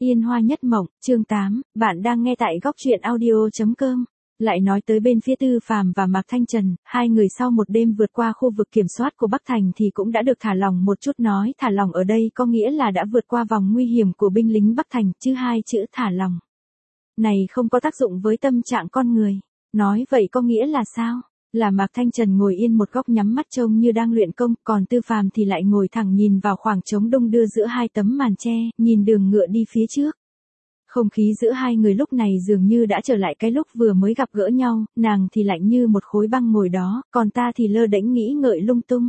Yên Hoa Nhất Mộng, chương 8, bạn đang nghe tại góc truyện audio.com. Lại nói tới bên phía Tư Phàm và Mạc Thanh Trần, hai người sau một đêm vượt qua khu vực kiểm soát của Bắc Thành thì cũng đã được thả lỏng một chút, nói thả lỏng ở đây có nghĩa là đã vượt qua vòng nguy hiểm của binh lính Bắc Thành, chứ hai chữ thả lỏng này không có tác dụng với tâm trạng con người. Nói vậy có nghĩa là sao? Là Mạc Thanh Trần ngồi yên một góc nhắm mắt trông như đang luyện công, còn Tư Phàm thì lại ngồi thẳng nhìn vào khoảng trống đung đưa giữa hai tấm màn che, nhìn đường ngựa đi phía trước. Không khí giữa hai người lúc này dường như đã trở lại cái lúc vừa mới gặp gỡ nhau, nàng thì lạnh như một khối băng ngồi đó, còn ta thì lơ đễnh nghĩ ngợi lung tung.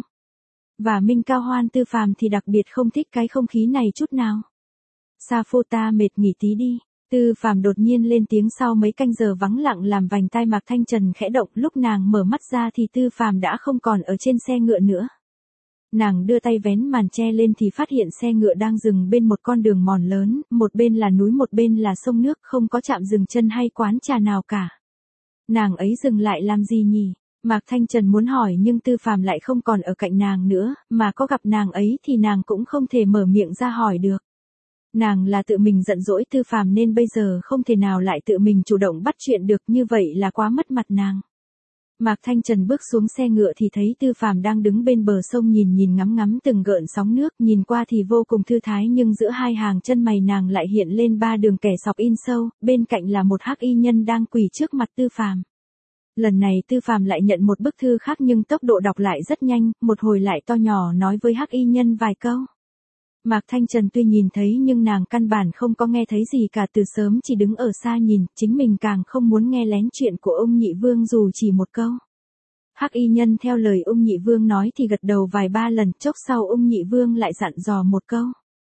Và Minh Cao Hoan Tư Phàm thì đặc biệt không thích cái không khí này chút nào. Sa Phu ta mệt nghỉ tí đi. Tư Phàm đột nhiên lên tiếng sau mấy canh giờ vắng lặng làm vành tai Mạc Thanh Trần khẽ động, lúc nàng mở mắt ra thì Tư Phàm đã không còn ở trên xe ngựa nữa. Nàng đưa tay vén màn che lên thì phát hiện xe ngựa đang dừng bên một con đường mòn lớn, một bên là núi một bên là sông nước, không có trạm dừng chân hay quán trà nào cả. Nàng ấy dừng lại làm gì nhỉ? Mạc Thanh Trần muốn hỏi nhưng Tư Phàm lại không còn ở cạnh nàng nữa, mà có gặp nàng ấy thì nàng cũng không thể mở miệng ra hỏi được. Nàng là tự mình giận dỗi Tư Phàm nên bây giờ không thể nào lại tự mình chủ động bắt chuyện được, như vậy là quá mất mặt nàng. Mạc Thanh Trần bước xuống xe ngựa thì thấy Tư Phàm đang đứng bên bờ sông nhìn ngắm ngắm từng gợn sóng nước, nhìn qua thì vô cùng thư thái nhưng giữa hai hàng chân mày nàng lại hiện lên ba đường kẻ sọc in sâu, bên cạnh là một hắc y nhân đang quỳ trước mặt Tư Phàm. Lần này Tư Phàm lại nhận một bức thư khác nhưng tốc độ đọc lại rất nhanh, một hồi lại to nhỏ nói với hắc y nhân vài câu. Mạc Thanh Trần tuy nhìn thấy nhưng nàng căn bản không có nghe thấy gì cả, từ sớm chỉ đứng ở xa nhìn, chính mình càng không muốn nghe lén chuyện của ông nhị vương dù chỉ một câu. Hắc y nhân theo lời ông nhị vương nói thì gật đầu vài ba lần, chốc sau ông nhị vương lại dặn dò một câu.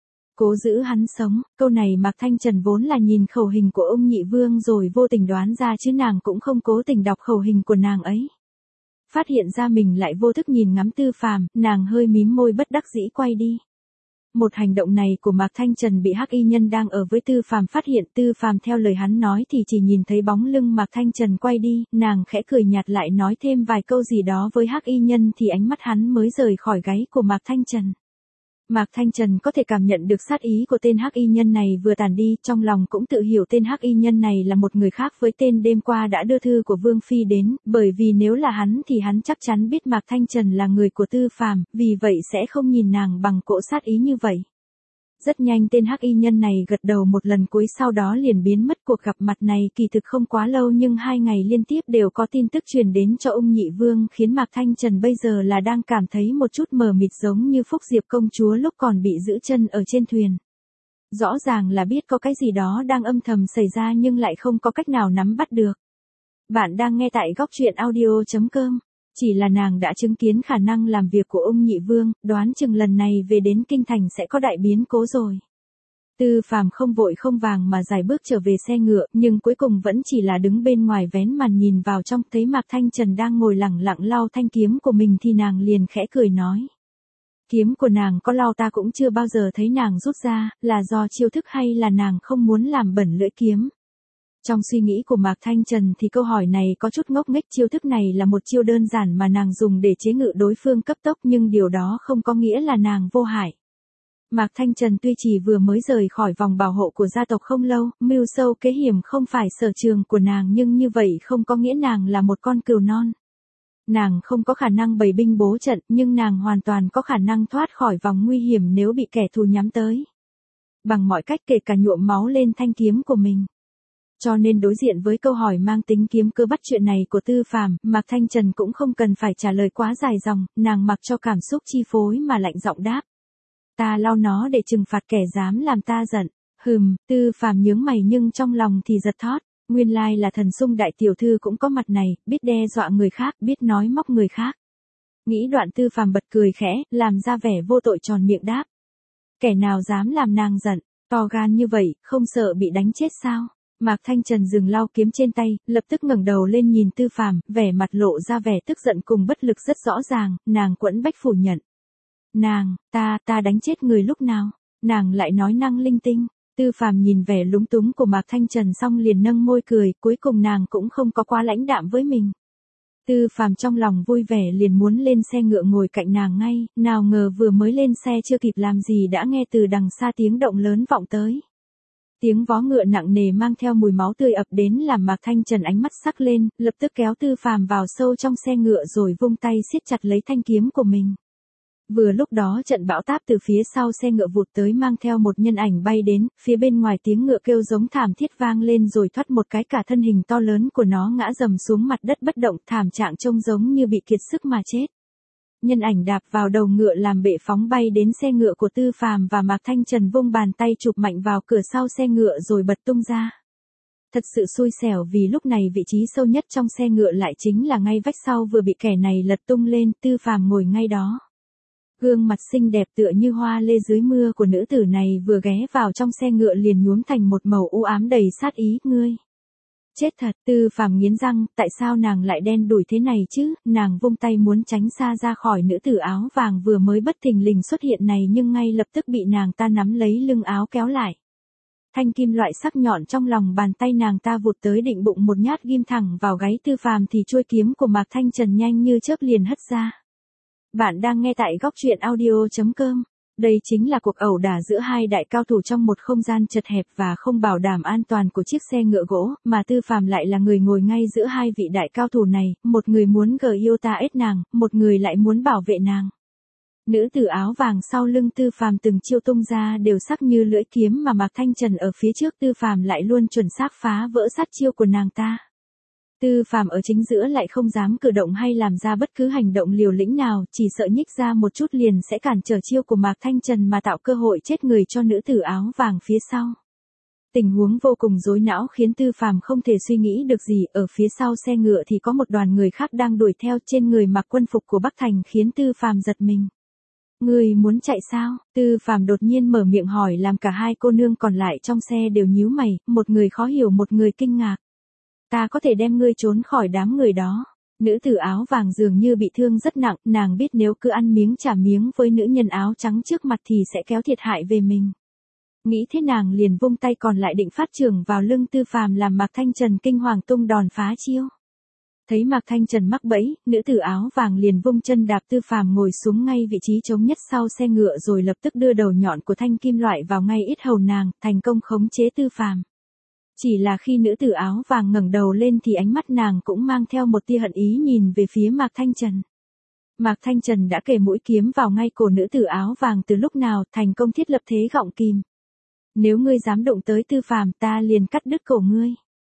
Cố giữ hắn sống, câu này Mạc Thanh Trần vốn là nhìn khẩu hình của ông nhị vương rồi vô tình đoán ra chứ nàng cũng không cố tình đọc khẩu hình của nàng ấy. Phát hiện ra mình lại vô thức nhìn ngắm Tư Phàm, nàng hơi mím môi bất đắc dĩ quay đi. Một hành động này của Mạc Thanh Trần bị hắc y nhân đang ở với Tư Phàm phát hiện, Tư Phàm theo lời hắn nói thì chỉ nhìn thấy bóng lưng Mạc Thanh Trần quay đi, nàng khẽ cười nhạt lại nói thêm vài câu gì đó với hắc y nhân thì ánh mắt hắn mới rời khỏi gáy của Mạc Thanh Trần. Mạc Thanh Trần có thể cảm nhận được sát ý của tên hắc y nhân này vừa tàn đi, trong lòng cũng tự hiểu tên hắc y nhân này là một người khác với tên đêm qua đã đưa thư của Vương Phi đến, bởi vì nếu là hắn thì hắn chắc chắn biết Mạc Thanh Trần là người của Tư Phàm, vì vậy sẽ không nhìn nàng bằng cỗ sát ý như vậy. Rất nhanh tên hắc y nhân này gật đầu một lần cuối sau đó liền biến mất. Cuộc gặp mặt này kỳ thực không quá lâu nhưng 2 ngày liên tiếp đều có tin tức truyền đến cho ông nhị vương, khiến Mạc Thanh Trần bây giờ là đang cảm thấy một chút mờ mịt, giống như Phúc Diệp công chúa lúc còn bị giữ chân ở trên thuyền. Rõ ràng là biết có cái gì đó đang âm thầm xảy ra nhưng lại không có cách nào nắm bắt được. Bạn đang nghe tại góc truyện audio.com. Chỉ là nàng đã chứng kiến khả năng làm việc của ông nhị vương, đoán chừng lần này về đến kinh thành sẽ có đại biến cố rồi. Tư Phàm không vội không vàng mà dài bước trở về xe ngựa, nhưng cuối cùng vẫn chỉ là đứng bên ngoài vén màn nhìn vào trong, thấy Mạc Thanh Trần đang ngồi lẳng lặng lau thanh kiếm của mình thì nàng liền khẽ cười nói. Kiếm của nàng có lau ta cũng chưa bao giờ thấy nàng rút ra, là do chiêu thức hay là nàng không muốn làm bẩn lưỡi kiếm? Trong suy nghĩ của Mạc Thanh Trần thì câu hỏi này có chút ngốc nghếch, chiêu thức này là một chiêu đơn giản mà nàng dùng để chế ngự đối phương cấp tốc nhưng điều đó không có nghĩa là nàng vô hại. Mạc Thanh Trần tuy chỉ vừa mới rời khỏi vòng bảo hộ của gia tộc không lâu, mưu sâu kế hiểm không phải sở trường của nàng nhưng như vậy không có nghĩa nàng là một con cừu non. Nàng không có khả năng bày binh bố trận nhưng nàng hoàn toàn có khả năng thoát khỏi vòng nguy hiểm nếu bị kẻ thù nhắm tới. Bằng mọi cách kể cả nhuộm máu lên thanh kiếm của mình. Cho nên đối diện với câu hỏi mang tính kiếm cơ bắt chuyện này của Tư Phàm, Mạc Thanh Trần cũng không cần phải trả lời quá dài dòng, nàng mặc cho cảm xúc chi phối mà lạnh giọng đáp. Ta lau nó để trừng phạt kẻ dám làm ta giận. Tư Phàm nhướng mày nhưng trong lòng thì giật thót, nguyên lai là Thần Sung đại tiểu thư cũng có mặt này, biết đe dọa người khác, biết nói móc người khác. Nghĩ đoạn Tư Phàm bật cười khẽ, làm ra vẻ vô tội tròn miệng đáp. Kẻ nào dám làm nàng giận, to gan như vậy, không sợ bị đánh chết sao? Mạc Thanh Trần dừng lau kiếm trên tay, lập tức ngẩng đầu lên nhìn Tư Phàm, vẻ mặt lộ ra vẻ tức giận cùng bất lực rất rõ ràng, nàng quẫn bách phủ nhận. Nàng, ta đánh chết người lúc nào? Nàng lại nói năng linh tinh. Tư Phàm nhìn vẻ lúng túng của Mạc Thanh Trần xong liền nâng môi cười, cuối cùng nàng cũng không có quá lãnh đạm với mình. Tư Phàm trong lòng vui vẻ liền muốn lên xe ngựa ngồi cạnh nàng ngay, nào ngờ vừa mới lên xe chưa kịp làm gì đã nghe từ đằng xa tiếng động lớn vọng tới. Tiếng vó ngựa nặng nề mang theo mùi máu tươi ập đến làm Mạc Thanh Trần ánh mắt sắc lên, lập tức kéo Tư Phàm vào sâu trong xe ngựa rồi vung tay siết chặt lấy thanh kiếm của mình. Vừa lúc đó trận bão táp từ phía sau xe ngựa vụt tới mang theo một nhân ảnh bay đến, phía bên ngoài tiếng ngựa kêu giống thảm thiết vang lên rồi thoát một cái cả thân hình to lớn của nó ngã rầm xuống mặt đất bất động, thảm trạng trông giống như bị kiệt sức mà chết. Nhân ảnh đạp vào đầu ngựa làm bệ phóng bay đến xe ngựa của Tư Phàm và Mạc Thanh Trần vung bàn tay chụp mạnh vào cửa sau xe ngựa rồi bật tung ra. Thật sự xui xẻo vì lúc này vị trí sâu nhất trong xe ngựa lại chính là ngay vách sau vừa bị kẻ này lật tung lên, Tư Phàm ngồi ngay đó. Gương mặt xinh đẹp tựa như hoa lê dưới mưa của nữ tử này vừa ghé vào trong xe ngựa liền nhuốm thành một màu u ám đầy sát ý, ngươi. Chết thật, Tư Phàm nghiến răng, tại sao nàng lại đen đủi thế này chứ, nàng vung tay muốn tránh xa ra khỏi nữ tử áo vàng vừa mới bất thình lình xuất hiện này nhưng ngay lập tức bị nàng ta nắm lấy lưng áo kéo lại. Thanh kim loại sắc nhọn trong lòng bàn tay nàng ta vụt tới định bụng một nhát ghim thẳng vào gáy Tư Phàm thì chuôi kiếm của Mạc Thanh Trần nhanh như chớp liền hất ra. Bạn đang nghe tại góc truyện audio.com. Đây chính là cuộc ẩu đả giữa hai đại cao thủ trong một không gian chật hẹp và không bảo đảm an toàn của chiếc xe ngựa gỗ, mà Tư Phàm lại là người ngồi ngay giữa hai vị đại cao thủ này, một người muốn Gyota nàng, một người lại muốn bảo vệ nàng. Nữ tử áo vàng sau lưng Tư Phàm từng chiêu tung ra đều sắc như lưỡi kiếm mà Mạc Thanh Trần ở phía trước Tư Phàm lại luôn chuẩn xác phá vỡ sát chiêu của nàng ta. Tư Phàm ở chính giữa lại không dám cử động hay làm ra bất cứ hành động liều lĩnh nào, chỉ sợ nhích ra một chút liền sẽ cản trở chiêu của Mạc Thanh Trần mà tạo cơ hội chết người cho nữ tử áo vàng phía sau. Tình huống vô cùng rối não khiến Tư Phàm không thể suy nghĩ được gì, ở phía sau xe ngựa thì có một đoàn người khác đang đuổi theo, trên người mặc quân phục của Bắc Thành khiến Tư Phàm giật mình. Ngươi muốn chạy sao? Tư Phàm đột nhiên mở miệng hỏi làm cả hai cô nương còn lại trong xe đều nhíu mày, một người khó hiểu một người kinh ngạc. Ta có thể đem ngươi trốn khỏi đám người đó. Nữ tử áo vàng dường như bị thương rất nặng, nàng biết nếu cứ ăn miếng trả miếng với nữ nhân áo trắng trước mặt thì sẽ kéo thiệt hại về mình. Nghĩ thế nàng liền vung tay còn lại định phát chưởng vào lưng Tư Phàm làm Mạc Thanh Trần kinh hoàng tung đòn phá chiêu. Thấy Mạc Thanh Trần mắc bẫy, nữ tử áo vàng liền vung chân đạp Tư Phàm ngồi xuống ngay vị trí trống nhất sau xe ngựa rồi lập tức đưa đầu nhọn của thanh kim loại vào ngay yết hầu nàng, thành công khống chế Tư Phàm. Chỉ là khi nữ tử áo vàng ngẩng đầu lên thì ánh mắt nàng cũng mang theo một tia hận ý nhìn về phía Mạc Thanh Trần. Mạc Thanh Trần đã kề mũi kiếm vào ngay cổ nữ tử áo vàng từ lúc nào, thành công thiết lập thế gọng kìm. Nếu ngươi dám đụng tới Tư Phàm ta liền cắt đứt cổ ngươi.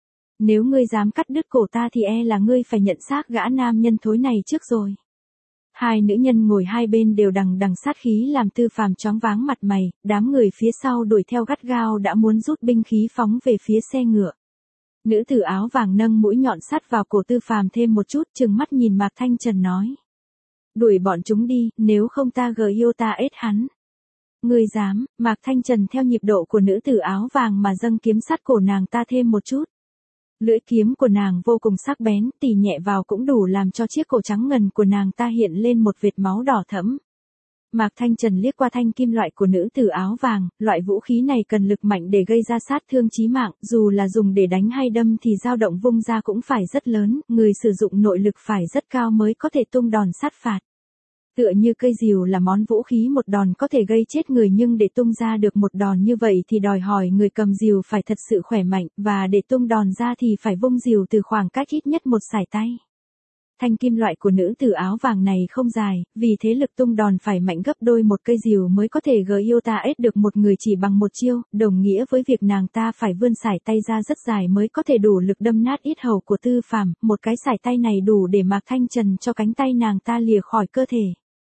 Nếu ngươi dám cắt đứt cổ ta thì e là ngươi phải nhận xác gã nam nhân thối này trước rồi. Hai nữ nhân ngồi hai bên đều đằng đằng sát khí làm Tư Phàm choáng váng mặt mày, đám người phía sau đuổi theo gắt gao đã muốn rút binh khí phóng về phía xe ngựa. Nữ tử áo vàng nâng mũi nhọn sát vào cổ Tư Phàm thêm một chút, trừng mắt nhìn Mạc Thanh Trần nói. Đuổi bọn chúng đi, nếu không ta Gyota hắn. Ngươi dám, Mạc Thanh Trần theo nhịp độ của nữ tử áo vàng mà dâng kiếm sát cổ nàng ta thêm một chút. Lưỡi kiếm của nàng vô cùng sắc bén, tì nhẹ vào cũng đủ làm cho chiếc cổ trắng ngần của nàng ta hiện lên một vệt máu đỏ thẫm. Mạc Thanh Trần liếc qua thanh kim loại của nữ tử áo vàng, loại vũ khí này cần lực mạnh để gây ra sát thương chí mạng, dù là dùng để đánh hay đâm thì dao động vung ra cũng phải rất lớn, người sử dụng nội lực phải rất cao mới có thể tung đòn sát phạt. Tựa như cây rìu là món vũ khí một đòn có thể gây chết người nhưng để tung ra được một đòn như vậy thì đòi hỏi người cầm rìu phải thật sự khỏe mạnh, và để tung đòn ra thì phải vung rìu từ khoảng cách ít nhất một sải tay. Thanh kim loại của nữ tử áo vàng này không dài, vì thế lực tung đòn phải mạnh gấp đôi một cây rìu mới có thể Gyota được một người chỉ bằng một chiêu, đồng nghĩa với việc nàng ta phải vươn sải tay ra rất dài mới có thể đủ lực đâm nát yết hầu của Tư Phàm, một cái sải tay này đủ để Mạc Thanh Trần cho cánh tay nàng ta lìa khỏi cơ thể.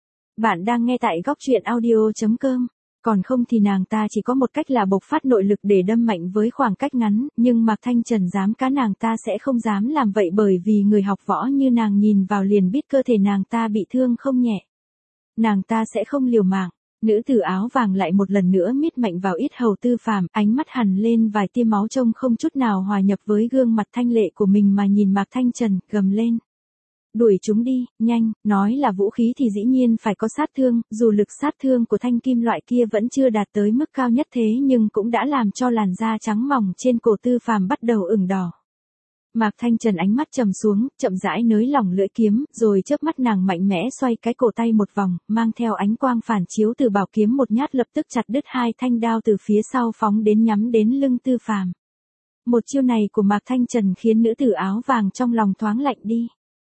Bạn đang nghe tại góc truyện audio.com. Còn không thì nàng ta chỉ có một cách là bộc phát nội lực để đâm mạnh với khoảng cách ngắn, nhưng Mạc Thanh Trần dám cá nàng ta sẽ không dám làm vậy bởi vì người học võ như nàng nhìn vào liền biết cơ thể nàng ta bị thương không nhẹ. Nàng ta sẽ không liều mạng. Nữ tử áo vàng lại một lần nữa miết mạnh vào yết hầu Tư Phàm, ánh mắt hằn lên vài tia máu trông không chút nào hòa nhập với gương mặt thanh lệ của mình mà nhìn Mạc Thanh Trần, gầm lên. Đuổi chúng đi, nhanh, nói là vũ khí thì dĩ nhiên phải có sát thương, dù lực sát thương của thanh kim loại kia vẫn chưa đạt tới mức cao nhất thế nhưng cũng đã làm cho làn da trắng mỏng trên cổ Tư Phàm bắt đầu ửng đỏ. Mạc Thanh Trần ánh mắt trầm xuống, chậm rãi nới lỏng lưỡi kiếm, rồi chớp mắt nàng mạnh mẽ xoay cái cổ tay một vòng, mang theo ánh quang phản chiếu từ bảo kiếm một nhát lập tức chặt đứt hai thanh đao từ phía sau phóng đến nhắm đến lưng Tư Phàm. Một chiêu này của Mạc Thanh Trần khiến nữ tử áo vàng trong lòng thoáng lạnh đi.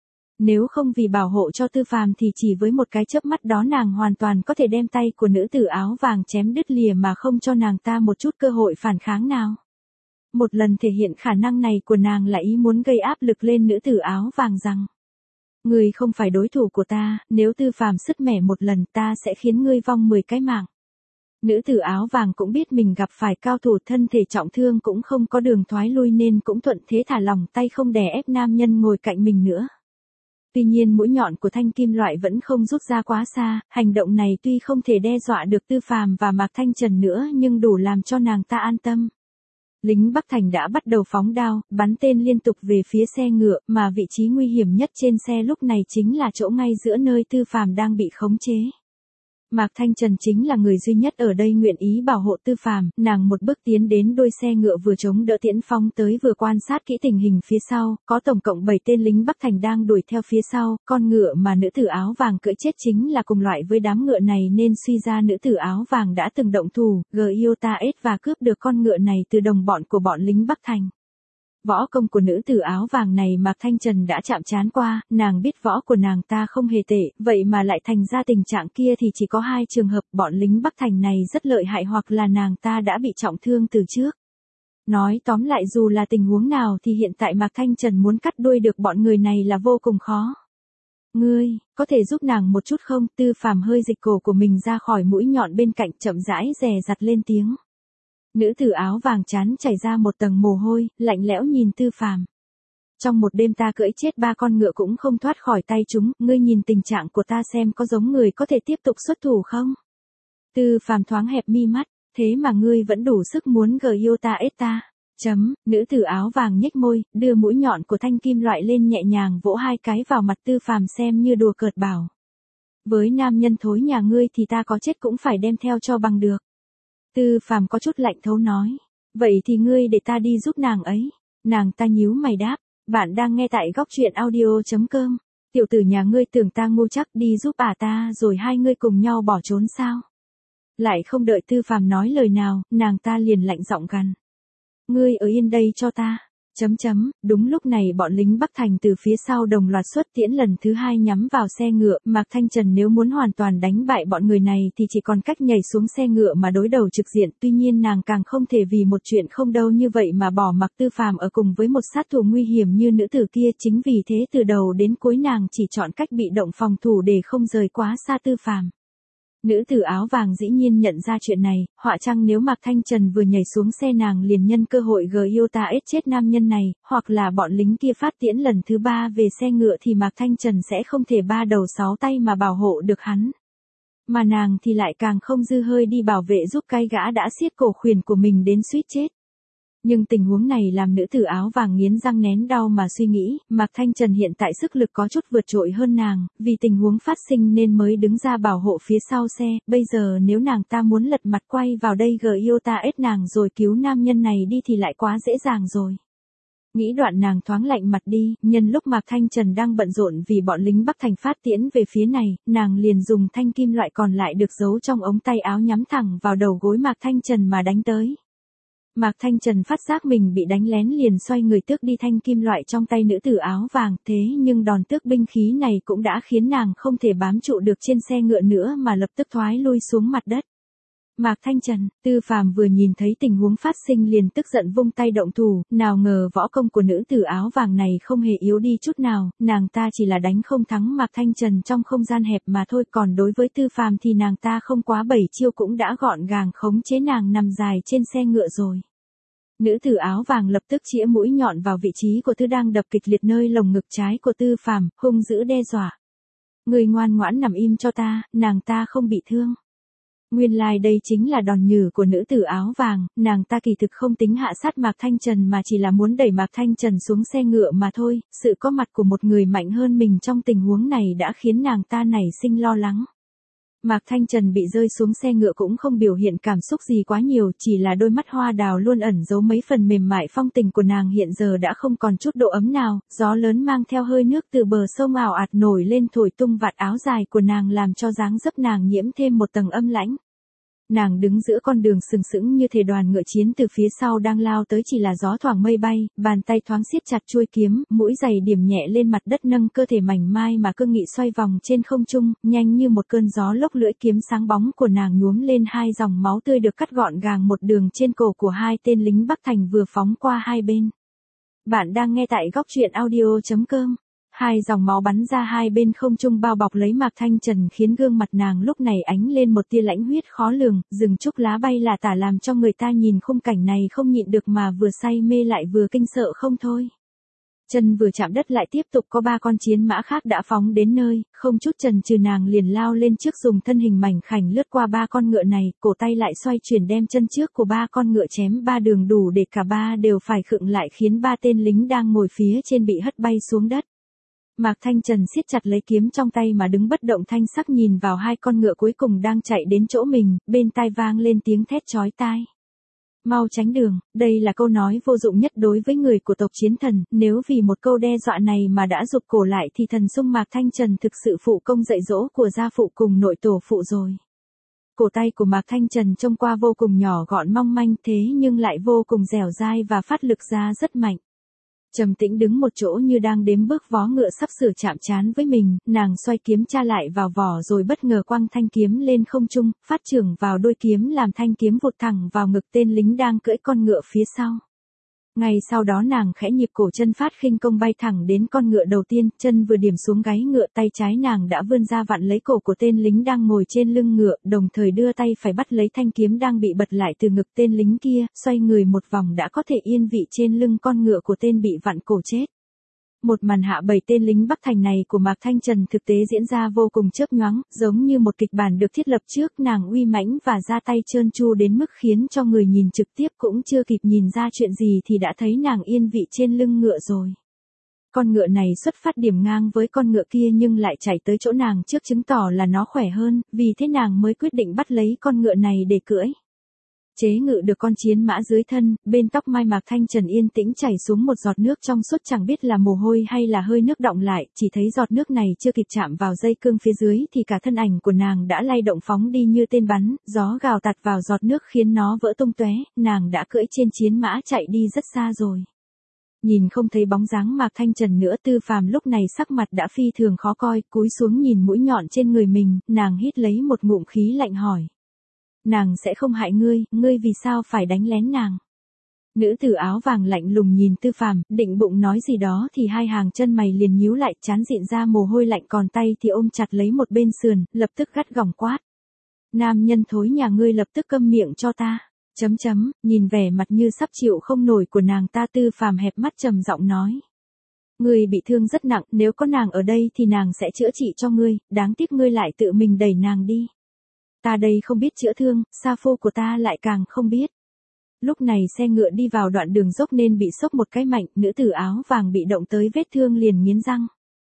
Nếu không vì bảo hộ cho Tư Phàm thì chỉ với một cái chớp mắt đó nàng hoàn toàn có thể đem tay của nữ tử áo vàng chém đứt lìa mà không cho nàng ta một chút cơ hội phản kháng nào. Một lần thể hiện khả năng này của nàng là ý muốn gây áp lực lên nữ tử áo vàng rằng: ngươi không phải đối thủ của ta, nếu Tư Phàm sứt mẻ một lần ta sẽ khiến ngươi vong 10 cái mạng. Nữ tử áo vàng cũng biết mình gặp phải cao thủ thân thể trọng thương cũng không có đường thoái lui nên cũng thuận thế thả lỏng tay không đè ép nam nhân ngồi cạnh mình nữa. Tuy nhiên mũi nhọn của thanh kim loại vẫn không rút ra quá xa, hành động này tuy không thể đe dọa được Tư Phàm và Mạc Thanh Trần nữa nhưng đủ làm cho nàng ta an tâm. Lính Bắc Thành đã bắt đầu phóng đao, bắn tên liên tục về phía xe ngựa, mà vị trí nguy hiểm nhất trên xe lúc này chính là chỗ ngay giữa nơi Tư Phàm đang bị khống chế. Mạc Thanh Trần chính là người duy nhất ở đây nguyện ý bảo hộ Tư Phàm, nàng một bước tiến đến đôi xe ngựa vừa chống đỡ tiễn phong tới vừa quan sát kỹ tình hình phía sau, có tổng cộng 7 tên lính Bắc Thành đang đuổi theo phía sau, con ngựa mà nữ tử áo vàng cưỡi chết chính là cùng loại với đám ngựa này nên suy ra nữ tử áo vàng đã từng động thủ, Giota S và cướp được con ngựa này từ đồng bọn của bọn lính Bắc Thành. Võ công của nữ tử áo vàng này Mạc Thanh Trần đã chạm trán qua, nàng biết võ của nàng ta không hề tệ, vậy mà lại thành ra tình trạng kia thì chỉ có hai trường hợp, bọn lính Bắc Thành này rất lợi hại hoặc là nàng ta đã bị trọng thương từ trước. Nói tóm lại dù là tình huống nào thì hiện tại Mạc Thanh Trần muốn cắt đuôi được bọn người này là vô cùng khó. Ngươi, có thể giúp nàng một chút không? Tư Phàm hơi dịch cổ của mình ra khỏi mũi nhọn bên cạnh chậm rãi dè dặt lên tiếng. Nữ tử áo vàng chán chảy ra một tầng mồ hôi, lạnh lẽo nhìn Tư Phàm. Trong một đêm ta cưỡi chết 3 con ngựa cũng không thoát khỏi tay chúng, ngươi nhìn tình trạng của ta xem có giống người có thể tiếp tục xuất thủ không? Tư Phàm thoáng hẹp mi mắt, thế mà ngươi vẫn đủ sức muốn Giota S ta. Nữ tử áo vàng nhếch môi, đưa mũi nhọn của thanh kim loại lên nhẹ nhàng vỗ 2 cái vào mặt Tư Phàm xem như đùa cợt bảo. Với nam nhân thối nhà ngươi thì ta có chết cũng phải đem theo cho bằng được. Tư Phàm có chút lạnh thấu nói. Vậy thì ngươi để ta đi giúp nàng ấy. Nàng ta nhíu mày đáp. Bạn đang nghe tại góc truyện audio.com. Tiểu tử nhà ngươi tưởng ta ngu chắc đi giúp ta rồi hai ngươi cùng nhau bỏ trốn sao? Lại không đợi Tư Phàm nói lời nào, nàng ta liền lạnh giọng gằn. Ngươi ở yên đây cho ta. Đúng lúc này bọn lính Bắc Thành từ phía sau đồng loạt xuất tiễn lần thứ 2 nhắm vào xe ngựa, Mạc Thanh Trần nếu muốn hoàn toàn đánh bại bọn người này thì chỉ còn cách nhảy xuống xe ngựa mà đối đầu trực diện, tuy nhiên nàng càng không thể vì một chuyện không đâu như vậy mà bỏ mặc Tư Phàm ở cùng với một sát thủ nguy hiểm như nữ tử kia, chính vì thế từ đầu đến cuối nàng chỉ chọn cách bị động phòng thủ để không rời quá xa Tư Phàm. Nữ tử áo vàng dĩ nhiên nhận ra chuyện này, họa chăng nếu Mạc Thanh Trần vừa nhảy xuống xe nàng liền nhân cơ hội Giota S chết nam nhân này, hoặc là bọn lính kia phát tiễn lần thứ 3 về xe ngựa thì Mạc Thanh Trần sẽ không thể 3 đầu 6 tay mà bảo hộ được hắn. Mà nàng thì lại càng không dư hơi đi bảo vệ giúp cái gã đã siết cổ khuyển của mình đến suýt chết. Nhưng tình huống này làm nữ tử áo vàng nghiến răng nén đau mà suy nghĩ, Mạc Thanh Trần hiện tại sức lực có chút vượt trội hơn nàng, vì tình huống phát sinh nên mới đứng ra bảo hộ phía sau xe, bây giờ nếu nàng ta muốn lật mặt quay vào đây Giota S nàng rồi cứu nam nhân này đi thì lại quá dễ dàng rồi. Nghĩ đoạn nàng thoáng lạnh mặt đi, nhân lúc Mạc Thanh Trần đang bận rộn vì bọn lính Bắc Thành phát tiễn về phía này, nàng liền dùng thanh kim loại còn lại được giấu trong ống tay áo nhắm thẳng vào đầu gối Mạc Thanh Trần mà đánh tới. Mạc Thanh Trần phát giác mình bị đánh lén liền xoay người tước đi thanh kim loại trong tay nữ tử áo vàng, thế nhưng đòn tước binh khí này cũng đã khiến nàng không thể bám trụ được trên xe ngựa nữa mà lập tức thoái lui xuống mặt đất. Mạc Thanh Trần, Tư Phàm vừa nhìn thấy tình huống phát sinh liền tức giận vung tay động thủ, nào ngờ võ công của nữ tử áo vàng này không hề yếu đi chút nào, nàng ta chỉ là đánh không thắng Mạc Thanh Trần trong không gian hẹp mà thôi, còn đối với Tư Phàm thì nàng ta không quá 7 chiêu cũng đã gọn gàng khống chế nàng nằm dài trên xe ngựa rồi. Nữ tử áo vàng lập tức chĩa mũi nhọn vào vị trí của Tư đang đập kịch liệt nơi lồng ngực trái của Tư Phàm, hung dữ đe dọa. Người ngoan ngoãn nằm im cho ta, nàng ta không bị thương. Nguyên lai đây chính là đòn nhử của nữ tử áo vàng, nàng ta kỳ thực không tính hạ sát Mạc Thanh Trần mà chỉ là muốn đẩy Mạc Thanh Trần xuống xe ngựa mà thôi, sự có mặt của một người mạnh hơn mình trong tình huống này đã khiến nàng ta nảy sinh lo lắng. Mạc Thanh Trần bị rơi xuống xe ngựa cũng không biểu hiện cảm xúc gì quá nhiều, chỉ là đôi mắt hoa đào luôn ẩn giấu mấy phần mềm mại phong tình của nàng hiện giờ đã không còn chút độ ấm nào, gió lớn mang theo hơi nước từ bờ sông ào ạt nổi lên thổi tung vạt áo dài của nàng làm cho dáng dấp nàng nhiễm thêm một tầng âm lãnh. Nàng đứng giữa con đường sừng sững như thể đoàn ngựa chiến từ phía sau đang lao tới chỉ là gió thoảng mây bay, bàn tay thoáng siết chặt chuôi kiếm, mũi giày điểm nhẹ lên mặt đất nâng cơ thể mảnh mai mà cương nghị xoay vòng trên không trung, nhanh như một cơn gió lốc lưỡi kiếm sáng bóng của nàng nhuốm lên hai dòng máu tươi được cắt gọn gàng một đường trên cổ của hai tên lính Bắc Thành vừa phóng qua hai bên. Bạn đang nghe tại góc truyện audio.com. Hai dòng máu bắn ra hai bên không trung bao bọc lấy Mạc Thanh Trần khiến gương mặt nàng lúc này ánh lên một tia lãnh huyết khó lường, rừng trúc lá bay là tả làm cho người ta nhìn khung cảnh này không nhịn được mà vừa say mê lại vừa kinh sợ không thôi. Chân vừa chạm đất lại tiếp tục có ba con chiến mã khác đã phóng đến nơi, không chút chần chừ nàng liền lao lên trước dùng thân hình mảnh khảnh lướt qua ba con ngựa này, cổ tay lại xoay chuyển đem chân trước của ba con ngựa chém ba đường đủ để cả ba đều phải khựng lại khiến ba tên lính đang ngồi phía trên bị hất bay xuống đất. Mạc Thanh Trần siết chặt lấy kiếm trong tay mà đứng bất động thanh sắc nhìn vào hai con ngựa cuối cùng đang chạy đến chỗ mình, bên tai vang lên tiếng thét chói tai. Mau tránh đường, đây là câu nói vô dụng nhất đối với người của tộc Chiến Thần, nếu vì một câu đe dọa này mà đã rụt cổ lại thì thần sung Mạc Thanh Trần thực sự phụ công dạy dỗ của gia phụ cùng nội tổ phụ rồi. Cổ tay của Mạc Thanh Trần trông qua vô cùng nhỏ gọn mong manh thế nhưng lại vô cùng dẻo dai và phát lực ra rất mạnh. Trầm tĩnh đứng một chỗ như đang đếm bước vó ngựa sắp sửa chạm trán với mình, nàng xoay kiếm tra lại vào vỏ rồi bất ngờ quăng thanh kiếm lên không trung, phát trưởng vào đôi kiếm làm thanh kiếm vụt thẳng vào ngực tên lính đang cưỡi con ngựa phía sau. Ngay sau đó nàng khẽ nhịp cổ chân phát khinh công bay thẳng đến con ngựa đầu tiên, chân vừa điểm xuống gáy ngựa tay trái nàng đã vươn ra vặn lấy cổ của tên lính đang ngồi trên lưng ngựa, đồng thời đưa tay phải bắt lấy thanh kiếm đang bị bật lại từ ngực tên lính kia, xoay người một vòng đã có thể yên vị trên lưng con ngựa của tên bị vặn cổ chết. Một màn hạ bầy tên lính Bắc Thành này của Mạc Thanh Trần thực tế diễn ra vô cùng chớp nhoáng, giống như một kịch bản được thiết lập trước, nàng uy mãnh và ra tay trơn tru đến mức khiến cho người nhìn trực tiếp cũng chưa kịp nhìn ra chuyện gì thì đã thấy nàng yên vị trên lưng ngựa rồi. Con ngựa này xuất phát điểm ngang với con ngựa kia nhưng lại chạy tới chỗ nàng trước chứng tỏ là nó khỏe hơn, vì thế nàng mới quyết định bắt lấy con ngựa này để cưỡi. Chế ngự được con chiến mã dưới thân, bên tóc mai Mạc Thanh Trần yên tĩnh chảy xuống một giọt nước trong suốt chẳng biết là mồ hôi hay là hơi nước đọng lại, chỉ thấy giọt nước này chưa kịp chạm vào dây cương phía dưới thì cả thân ảnh của nàng đã lay động phóng đi như tên bắn, gió gào tạt vào giọt nước khiến nó vỡ tung tóe, nàng đã cưỡi trên chiến mã chạy đi rất xa rồi. Nhìn không thấy bóng dáng Mạc Thanh Trần nữa, Tư Phàm lúc này sắc mặt đã phi thường khó coi, cúi xuống nhìn mũi nhọn trên người mình, nàng hít lấy một ngụm khí lạnh hỏi. Nàng sẽ không hại ngươi, ngươi vì sao phải đánh lén nàng? Nữ tử áo vàng lạnh lùng nhìn Tư Phàm, định bụng nói gì đó thì hai hàng chân mày liền nhíu lại, trán dịn ra mồ hôi lạnh, còn tay thì ôm chặt lấy một bên sườn, lập tức gắt gỏng quát. Nam nhân thối nhà ngươi lập tức câm miệng cho ta. Nhìn vẻ mặt như sắp chịu không nổi của nàng ta, Tư Phàm hẹp mắt trầm giọng nói. Ngươi bị thương rất nặng, nếu có nàng ở đây thì nàng sẽ chữa trị cho ngươi, đáng tiếc ngươi lại tự mình đẩy nàng đi. Ta đây không biết chữa thương, sa phu của ta lại càng không biết. Lúc này xe ngựa đi vào đoạn đường dốc nên bị sốc một cái mạnh, nữ tử áo vàng bị động tới vết thương liền nghiến răng.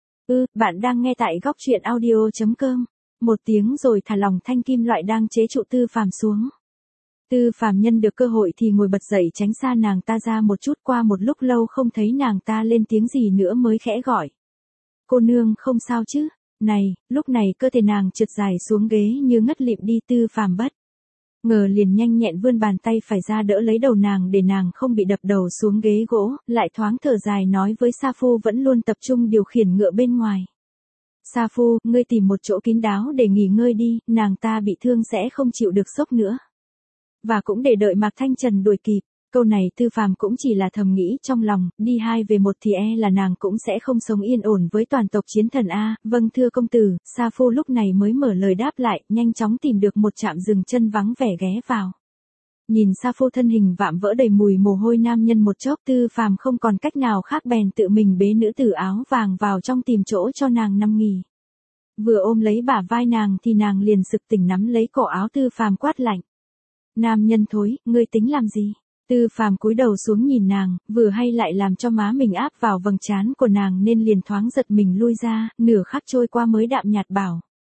Bạn đang nghe tại góc truyện audio.com. Một tiếng rồi thả lỏng thanh kim loại đang chế trụ Tư Phàm xuống. Tư Phàm nhân được cơ hội thì ngồi bật dậy tránh xa nàng ta ra một chút, qua một lúc lâu không thấy nàng ta lên tiếng gì nữa mới khẽ gọi. Cô nương không sao chứ? Này, lúc này cơ thể nàng trượt dài xuống ghế như ngất lịm đi, Tư Phàm bất ngờ liền nhanh nhẹn vươn bàn tay phải ra đỡ lấy đầu nàng để nàng không bị đập đầu xuống ghế gỗ, lại thoáng thở dài nói với Sa Phu vẫn luôn tập trung điều khiển ngựa bên ngoài. Sa Phu, ngươi tìm một chỗ kín đáo để nghỉ ngơi đi, nàng ta bị thương sẽ không chịu được sốc nữa. Và cũng để đợi Mạc Thanh Trần đuổi kịp. Câu này Tư Phàm cũng chỉ là thầm nghĩ trong lòng, đi 2 về 1 thì là nàng cũng sẽ không sống yên ổn với toàn tộc Chiến Thần a. Vâng thưa công tử, Sa Phu lúc này mới mở lời đáp lại, nhanh chóng tìm được một trạm dừng chân vắng vẻ ghé vào. Nhìn Sa Phu thân hình vạm vỡ đầy mùi mồ hôi nam nhân một chốc, Tư Phàm không còn cách nào khác bèn tự mình bế nữ tử áo vàng vào trong tìm chỗ cho nàng nằm nghỉ. Vừa ôm lấy bả vai nàng thì nàng liền sực tỉnh nắm lấy cổ áo Tư Phàm quát lạnh. Nam nhân thối, ngươi tính làm gì? Tư Phàm cúi đầu xuống nhìn nàng, vừa hay lại làm cho má mình áp vào vầng trán của nàng nên liền thoáng giật mình lui ra, nửa khắc trôi qua mới đạm nhạt bảo.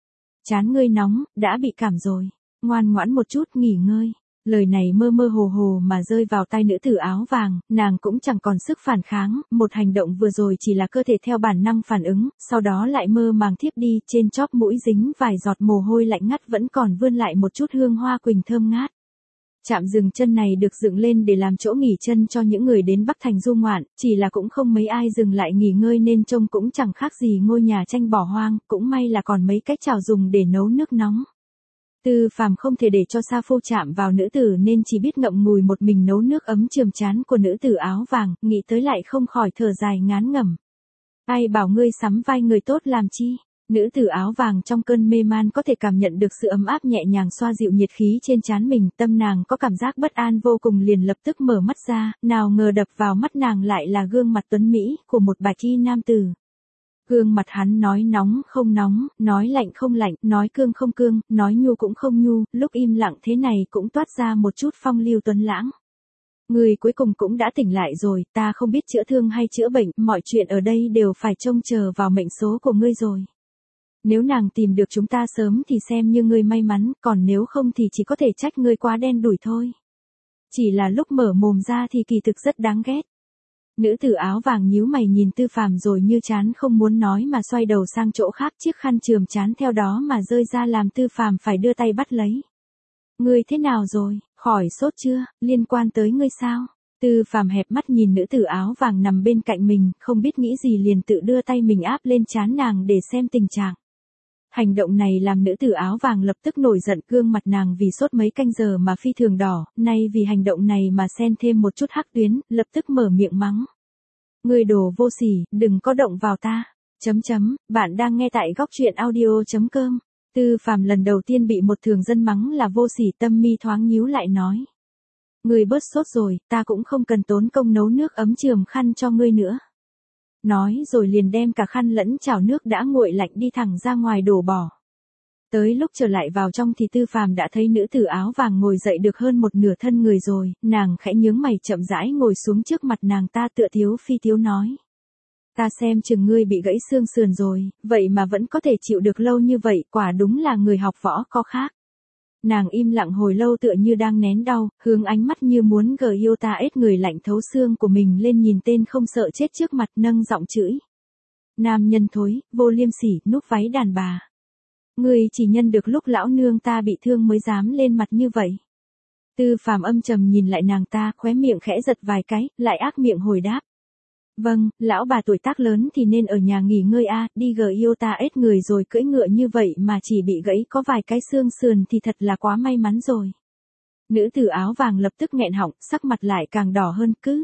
Chán ngươi nóng, đã bị cảm rồi. Ngoan ngoãn một chút nghỉ ngơi. Lời này mơ mơ hồ hồ mà rơi vào tai nữ tử áo vàng, nàng cũng chẳng còn sức phản kháng, một hành động vừa rồi chỉ là cơ thể theo bản năng phản ứng, sau đó lại mơ màng thiếp đi, trên chóp mũi dính vài giọt mồ hôi lạnh ngắt vẫn còn vươn lại một chút hương hoa quỳnh thơm ngát. Trạm dừng chân này được dựng lên để làm chỗ nghỉ chân cho những người đến Bắc Thành du ngoạn, chỉ là cũng không mấy ai dừng lại nghỉ ngơi nên trông cũng chẳng khác gì ngôi nhà tranh bỏ hoang, cũng may là còn mấy cái chảo dùng để nấu nước nóng. Tư Phàm không thể để cho Sa Phu chạm vào nữ tử nên chỉ biết ngậm ngùi một mình nấu nước ấm chườm trán của nữ tử áo vàng, nghĩ tới lại không khỏi thở dài ngán ngẩm. Ai bảo ngươi sắm vai người tốt làm chi? Nữ tử áo vàng trong cơn mê man có thể cảm nhận được sự ấm áp nhẹ nhàng xoa dịu nhiệt khí trên trán mình, tâm nàng có cảm giác bất an vô cùng liền lập tức mở mắt ra, nào ngờ đập vào mắt nàng lại là gương mặt tuấn mỹ của một bạch y nam tử. Gương mặt hắn nói nóng không nóng, nói lạnh không lạnh, nói cương không cương, nói nhu cũng không nhu, lúc im lặng thế này cũng toát ra một chút phong lưu tuấn lãng. Người cuối cùng cũng đã tỉnh lại rồi, ta không biết chữa thương hay chữa bệnh, mọi chuyện ở đây đều phải trông chờ vào mệnh số của ngươi rồi. Nếu nàng tìm được chúng ta sớm thì xem như ngươi may mắn, còn nếu không thì chỉ có thể trách ngươi quá đen đủi thôi. Chỉ là lúc mở mồm ra thì kỳ thực rất đáng ghét. Nữ tử áo vàng nhíu mày nhìn Tư Phàm rồi như chán không muốn nói mà xoay đầu sang chỗ khác, chiếc khăn chườm trán theo đó mà rơi ra làm Tư Phàm phải đưa tay bắt lấy. Ngươi thế nào rồi, khỏi sốt chưa, liên quan tới ngươi sao? Tư Phàm hẹp mắt nhìn nữ tử áo vàng nằm bên cạnh mình, không biết nghĩ gì liền tự đưa tay mình áp lên trán nàng để xem tình trạng. Hành động này làm nữ tử áo vàng lập tức nổi giận, gương mặt nàng vì sốt mấy canh giờ mà phi thường đỏ, nay vì hành động này mà xen thêm một chút hắc tuyến, lập tức mở miệng mắng. Ngươi đồ vô sỉ, đừng có động vào ta. Bạn đang nghe tại góc truyện audio.com. Tư Phàm lần đầu tiên bị một thường dân mắng là vô sỉ, tâm mi thoáng nhíu lại nói. Ngươi bớt sốt rồi, ta cũng không cần tốn công nấu nước ấm chườm khăn cho ngươi nữa. Nói rồi liền đem cả khăn lẫn chảo nước đã nguội lạnh đi thẳng ra ngoài đổ bỏ. Tới lúc trở lại vào trong thì Tư Phàm đã thấy nữ tử áo vàng ngồi dậy được hơn một nửa thân người rồi, nàng khẽ nhướng mày chậm rãi ngồi xuống trước mặt nàng ta tựa thiếu phi thiếu nói. Ta xem chừng ngươi bị gãy xương sườn rồi, vậy mà vẫn có thể chịu được lâu như vậy, quả đúng là người học võ có khác. Nàng im lặng hồi lâu tựa như đang nén đau, hướng ánh mắt như muốn yêu ta ết người lạnh thấu xương của mình lên nhìn tên không sợ chết trước mặt, nâng giọng chửi. Nam nhân thối, vô liêm sỉ, núp váy đàn bà. Ngươi chỉ nhân được lúc lão nương ta bị thương mới dám lên mặt như vậy. Tư Phàm âm trầm nhìn lại nàng ta, khóe miệng khẽ giật vài cái, lại ác miệng hồi đáp. Vâng, lão bà tuổi tác lớn thì nên ở nhà nghỉ ngơi a, đi yêu ta ết người rồi cưỡi ngựa như vậy mà chỉ bị gãy có vài cái xương sườn thì thật là quá may mắn rồi. Nữ tử áo vàng lập tức nghẹn họng, sắc mặt lại càng đỏ hơn cứ.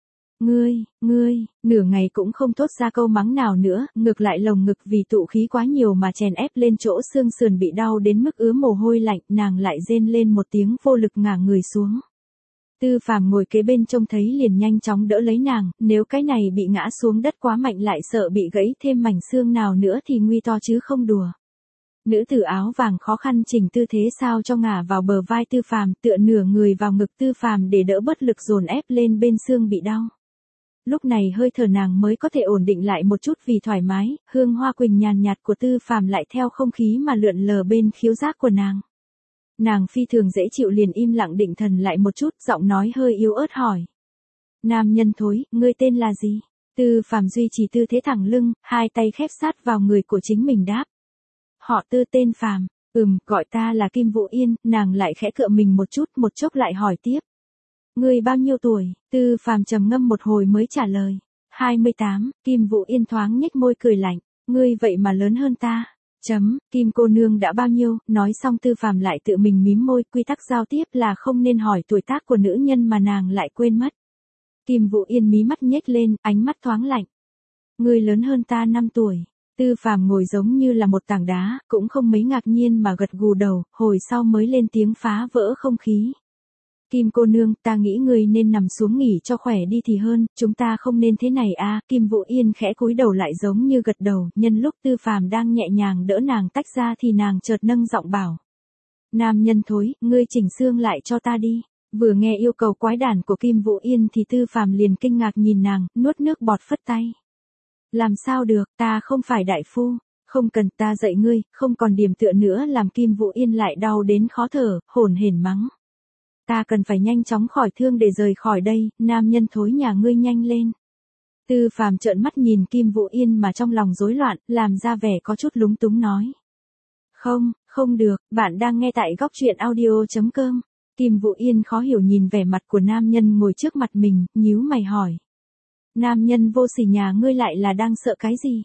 Ngươi, nửa ngày cũng không thốt ra câu mắng nào nữa, ngược lại lồng ngực vì tụ khí quá nhiều mà chèn ép lên chỗ xương sườn bị đau đến mức ứa mồ hôi lạnh, nàng lại rên lên một tiếng vô lực ngả người xuống. Tư Phàm ngồi kế bên trông thấy liền nhanh chóng đỡ lấy nàng, nếu cái này bị ngã xuống đất quá mạnh lại sợ bị gãy thêm mảnh xương nào nữa thì nguy to chứ không đùa. Nữ tử áo vàng khó khăn chỉnh tư thế sao cho ngả vào bờ vai Tư Phàm, tựa nửa người vào ngực Tư Phàm để đỡ bất lực dồn ép lên bên xương bị đau. Lúc này hơi thở nàng mới có thể ổn định lại một chút vì thoải mái, hương hoa quỳnh nhàn nhạt của Tư Phàm lại theo không khí mà lượn lờ bên khiếu giác của nàng. Nàng phi thường dễ chịu liền im lặng định thần lại một chút, giọng nói hơi yếu ớt hỏi. Nam nhân thối, ngươi tên là gì? Tư Phàm duy trì tư thế thẳng lưng, hai tay khép sát vào người của chính mình đáp. Họ Tư tên Phàm, gọi ta là Kim Vũ Yên, nàng lại khẽ cựa mình một chút, một chốc lại hỏi tiếp. Ngươi bao nhiêu tuổi? Tư Phàm trầm ngâm một hồi mới trả lời. 28, Kim Vũ Yên thoáng nhếch môi cười lạnh. Ngươi vậy mà lớn hơn ta. Kim cô nương đã bao nhiêu? Nói xong Tư Phàm lại tự mình mím môi, quy tắc giao tiếp là không nên hỏi tuổi tác của nữ nhân mà nàng lại quên mất. Kim Vũ Yên mí mắt nhếch lên, ánh mắt thoáng lạnh. Ngươi lớn hơn ta 5 tuổi. Tư Phàm ngồi giống như là một tảng đá, cũng không mấy ngạc nhiên mà gật gù đầu, hồi sau mới lên tiếng phá vỡ không khí. Kim cô nương, ta nghĩ ngươi nên nằm xuống nghỉ cho khỏe đi thì hơn, chúng ta không nên thế này a. Kim Vũ Yên khẽ cúi đầu lại giống như gật đầu, nhân lúc Tư Phàm đang nhẹ nhàng đỡ nàng tách ra thì nàng chợt nâng giọng bảo. Nam nhân thối, ngươi chỉnh xương lại cho ta đi. Vừa nghe yêu cầu quái đản của Kim Vũ Yên thì Tư Phàm liền kinh ngạc nhìn nàng, nuốt nước bọt phất tay. Làm sao được, ta không phải đại phu. Không cần ta dạy ngươi, không còn điểm tựa nữa làm Kim Vũ Yên lại đau đến khó thở, hổn hển mắng. Ta cần phải nhanh chóng khỏi thương để rời khỏi đây, nam nhân thối nhà ngươi nhanh lên. Tư Phàm trợn mắt nhìn Kim Vũ Yên mà trong lòng rối loạn, làm ra vẻ có chút lúng túng nói. Không, không được, bạn đang nghe tại góc truyện audio.com. Kim Vũ Yên khó hiểu nhìn vẻ mặt của nam nhân ngồi trước mặt mình, nhíu mày hỏi. Nam nhân vô sỉ nhà ngươi lại là đang sợ cái gì?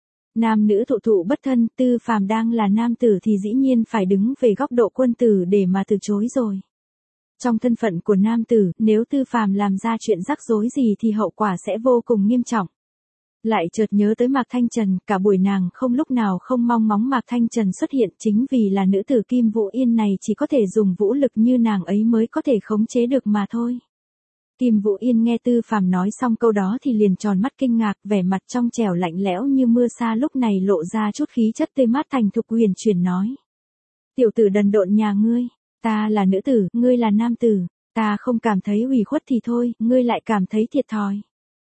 Nam nữ thụ thụ bất thân, Tư Phàm đang là nam tử thì dĩ nhiên phải đứng về góc độ quân tử để mà từ chối rồi. Trong thân phận của nam tử, nếu Tư Phàm làm ra chuyện rắc rối gì thì hậu quả sẽ vô cùng nghiêm trọng. Lại chợt nhớ tới Mạc Thanh Trần, cả buổi nàng không lúc nào không mong ngóng Mạc Thanh Trần xuất hiện, chính vì là nữ tử Kim Vũ Yên này chỉ có thể dùng vũ lực như nàng ấy mới có thể khống chế được mà thôi. Kim Vũ Yên nghe Tư Phàm nói xong câu đó thì liền tròn mắt kinh ngạc, vẻ mặt trong trẻo lạnh lẽo như mưa sa lúc này lộ ra chút khí chất tươi mát thành thục huyền chuyển nói. Tiểu tử đần độn nhà ngươi, ta là nữ tử, ngươi là nam tử, ta không cảm thấy ủy khuất thì thôi, ngươi lại cảm thấy thiệt thòi.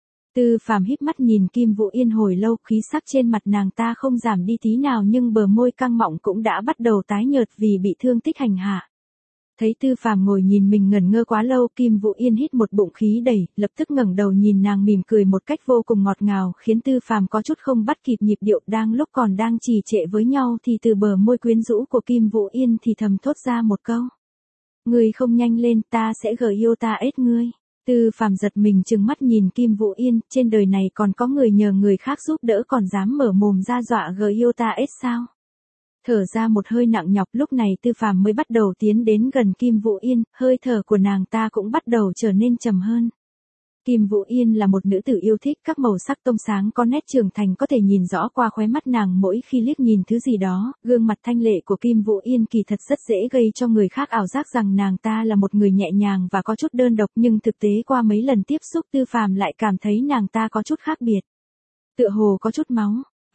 Tư Phàm híp mắt nhìn Kim Vũ Yên hồi lâu, khí sắc trên mặt nàng ta không giảm đi tí nào nhưng bờ môi căng mọng cũng đã bắt đầu tái nhợt vì bị thương tích hành hạ. Thấy Tư Phàm ngồi nhìn mình ngẩn ngơ quá lâu, Kim Vũ Yên hít một bụng khí đầy, lập tức ngẩng đầu nhìn nàng mỉm cười một cách vô cùng ngọt ngào, khiến Tư Phàm có chút không bắt kịp nhịp điệu, đang lúc còn đang trì trệ với nhau thì từ bờ môi quyến rũ của Kim Vũ Yên thì thầm thốt ra một câu. Ngươi không nhanh lên, ta sẽ gợi yêu ta ết ngươi. Tư Phàm giật mình trừng mắt nhìn Kim Vũ Yên, trên đời này còn có người nhờ người khác giúp đỡ còn dám mở mồm ra dọa gợi yêu ta ết sao? Thở ra một hơi nặng nhọc, lúc này Tư Phàm mới bắt đầu tiến đến gần Kim Vũ Yên, hơi thở của nàng ta cũng bắt đầu trở nên trầm hơn. Kim Vũ Yên là một nữ tử yêu thích các màu sắc tông sáng có nét trưởng thành, có thể nhìn rõ qua khóe mắt nàng mỗi khi liếc nhìn thứ gì đó. Gương mặt thanh lệ của Kim Vũ Yên kỳ thật rất dễ gây cho người khác ảo giác rằng nàng ta là một người nhẹ nhàng và có chút đơn độc, nhưng thực tế qua mấy lần tiếp xúc Tư Phàm lại cảm thấy nàng ta có chút khác biệt. Tựa hồ có chút máu.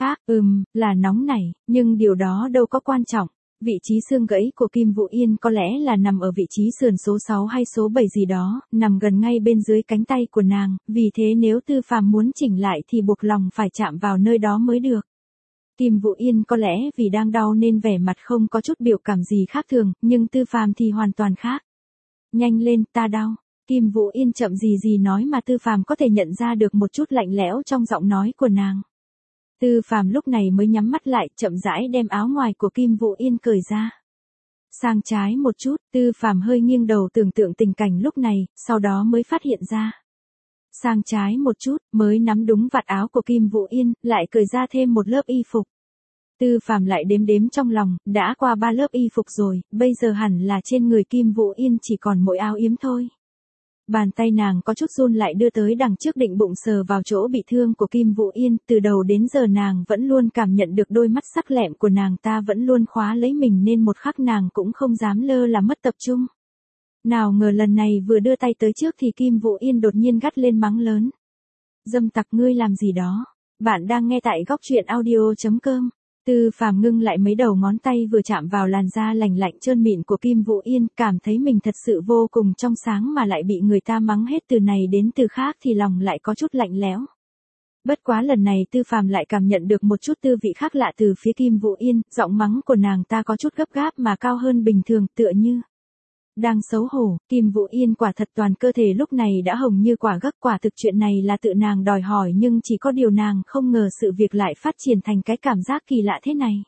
Là nóng nảy, nhưng điều đó đâu có quan trọng. Vị trí xương gãy của Kim Vũ Yên có lẽ là nằm ở vị trí sườn số 6 hay số 7 gì đó, nằm gần ngay bên dưới cánh tay của nàng, vì thế nếu Tư Phàm muốn chỉnh lại thì buộc lòng phải chạm vào nơi đó mới được. Kim Vũ Yên có lẽ vì đang đau nên vẻ mặt không có chút biểu cảm gì khác thường, nhưng Tư Phàm thì hoàn toàn khác. Nhanh lên, ta đau. Kim Vũ Yên chậm gì nói mà Tư Phàm có thể nhận ra được một chút lạnh lẽo trong giọng nói của nàng. Tư Phàm lúc này mới nhắm mắt lại, chậm rãi đem áo ngoài của Kim Vũ Yên cởi ra. Sang trái một chút, Tư Phàm hơi nghiêng đầu tưởng tượng tình cảnh lúc này, sau đó mới phát hiện ra. Sang trái một chút, mới nắm đúng vạt áo của Kim Vũ Yên, lại cởi ra thêm một lớp y phục. Tư Phàm lại đếm trong lòng, đã qua 3 lớp y phục rồi, bây giờ hẳn là trên người Kim Vũ Yên chỉ còn mỗi áo yếm thôi. Bàn tay nàng có chút run lại đưa tới đằng trước định bụng sờ vào chỗ bị thương của Kim Vũ Yên, từ đầu đến giờ nàng vẫn luôn cảm nhận được đôi mắt sắc lẹm của nàng ta vẫn luôn khóa lấy mình nên một khắc nàng cũng không dám lơ là mất tập trung. Nào ngờ lần này vừa đưa tay tới trước thì Kim Vũ Yên đột nhiên gắt lên mắng lớn. Dâm tặc ngươi làm gì đó? Bạn đang nghe tại góc truyện audio.com. Tư Phàm ngưng lại mấy đầu ngón tay vừa chạm vào làn da lành lạnh trơn mịn của Kim Vũ Yên, cảm thấy mình thật sự vô cùng trong sáng mà lại bị người ta mắng hết từ này đến từ khác thì lòng lại có chút lạnh lẽo. Bất quá lần này Tư Phàm lại cảm nhận được một chút tư vị khác lạ từ phía Kim Vũ Yên, giọng mắng của nàng ta có chút gấp gáp mà cao hơn bình thường, tựa như đang xấu hổ. Kim Vũ Yên quả thật toàn cơ thể lúc này đã hồng như quả gấc, quả thực chuyện này là tự nàng đòi hỏi, nhưng chỉ có điều nàng không ngờ sự việc lại phát triển thành cái cảm giác kỳ lạ thế này.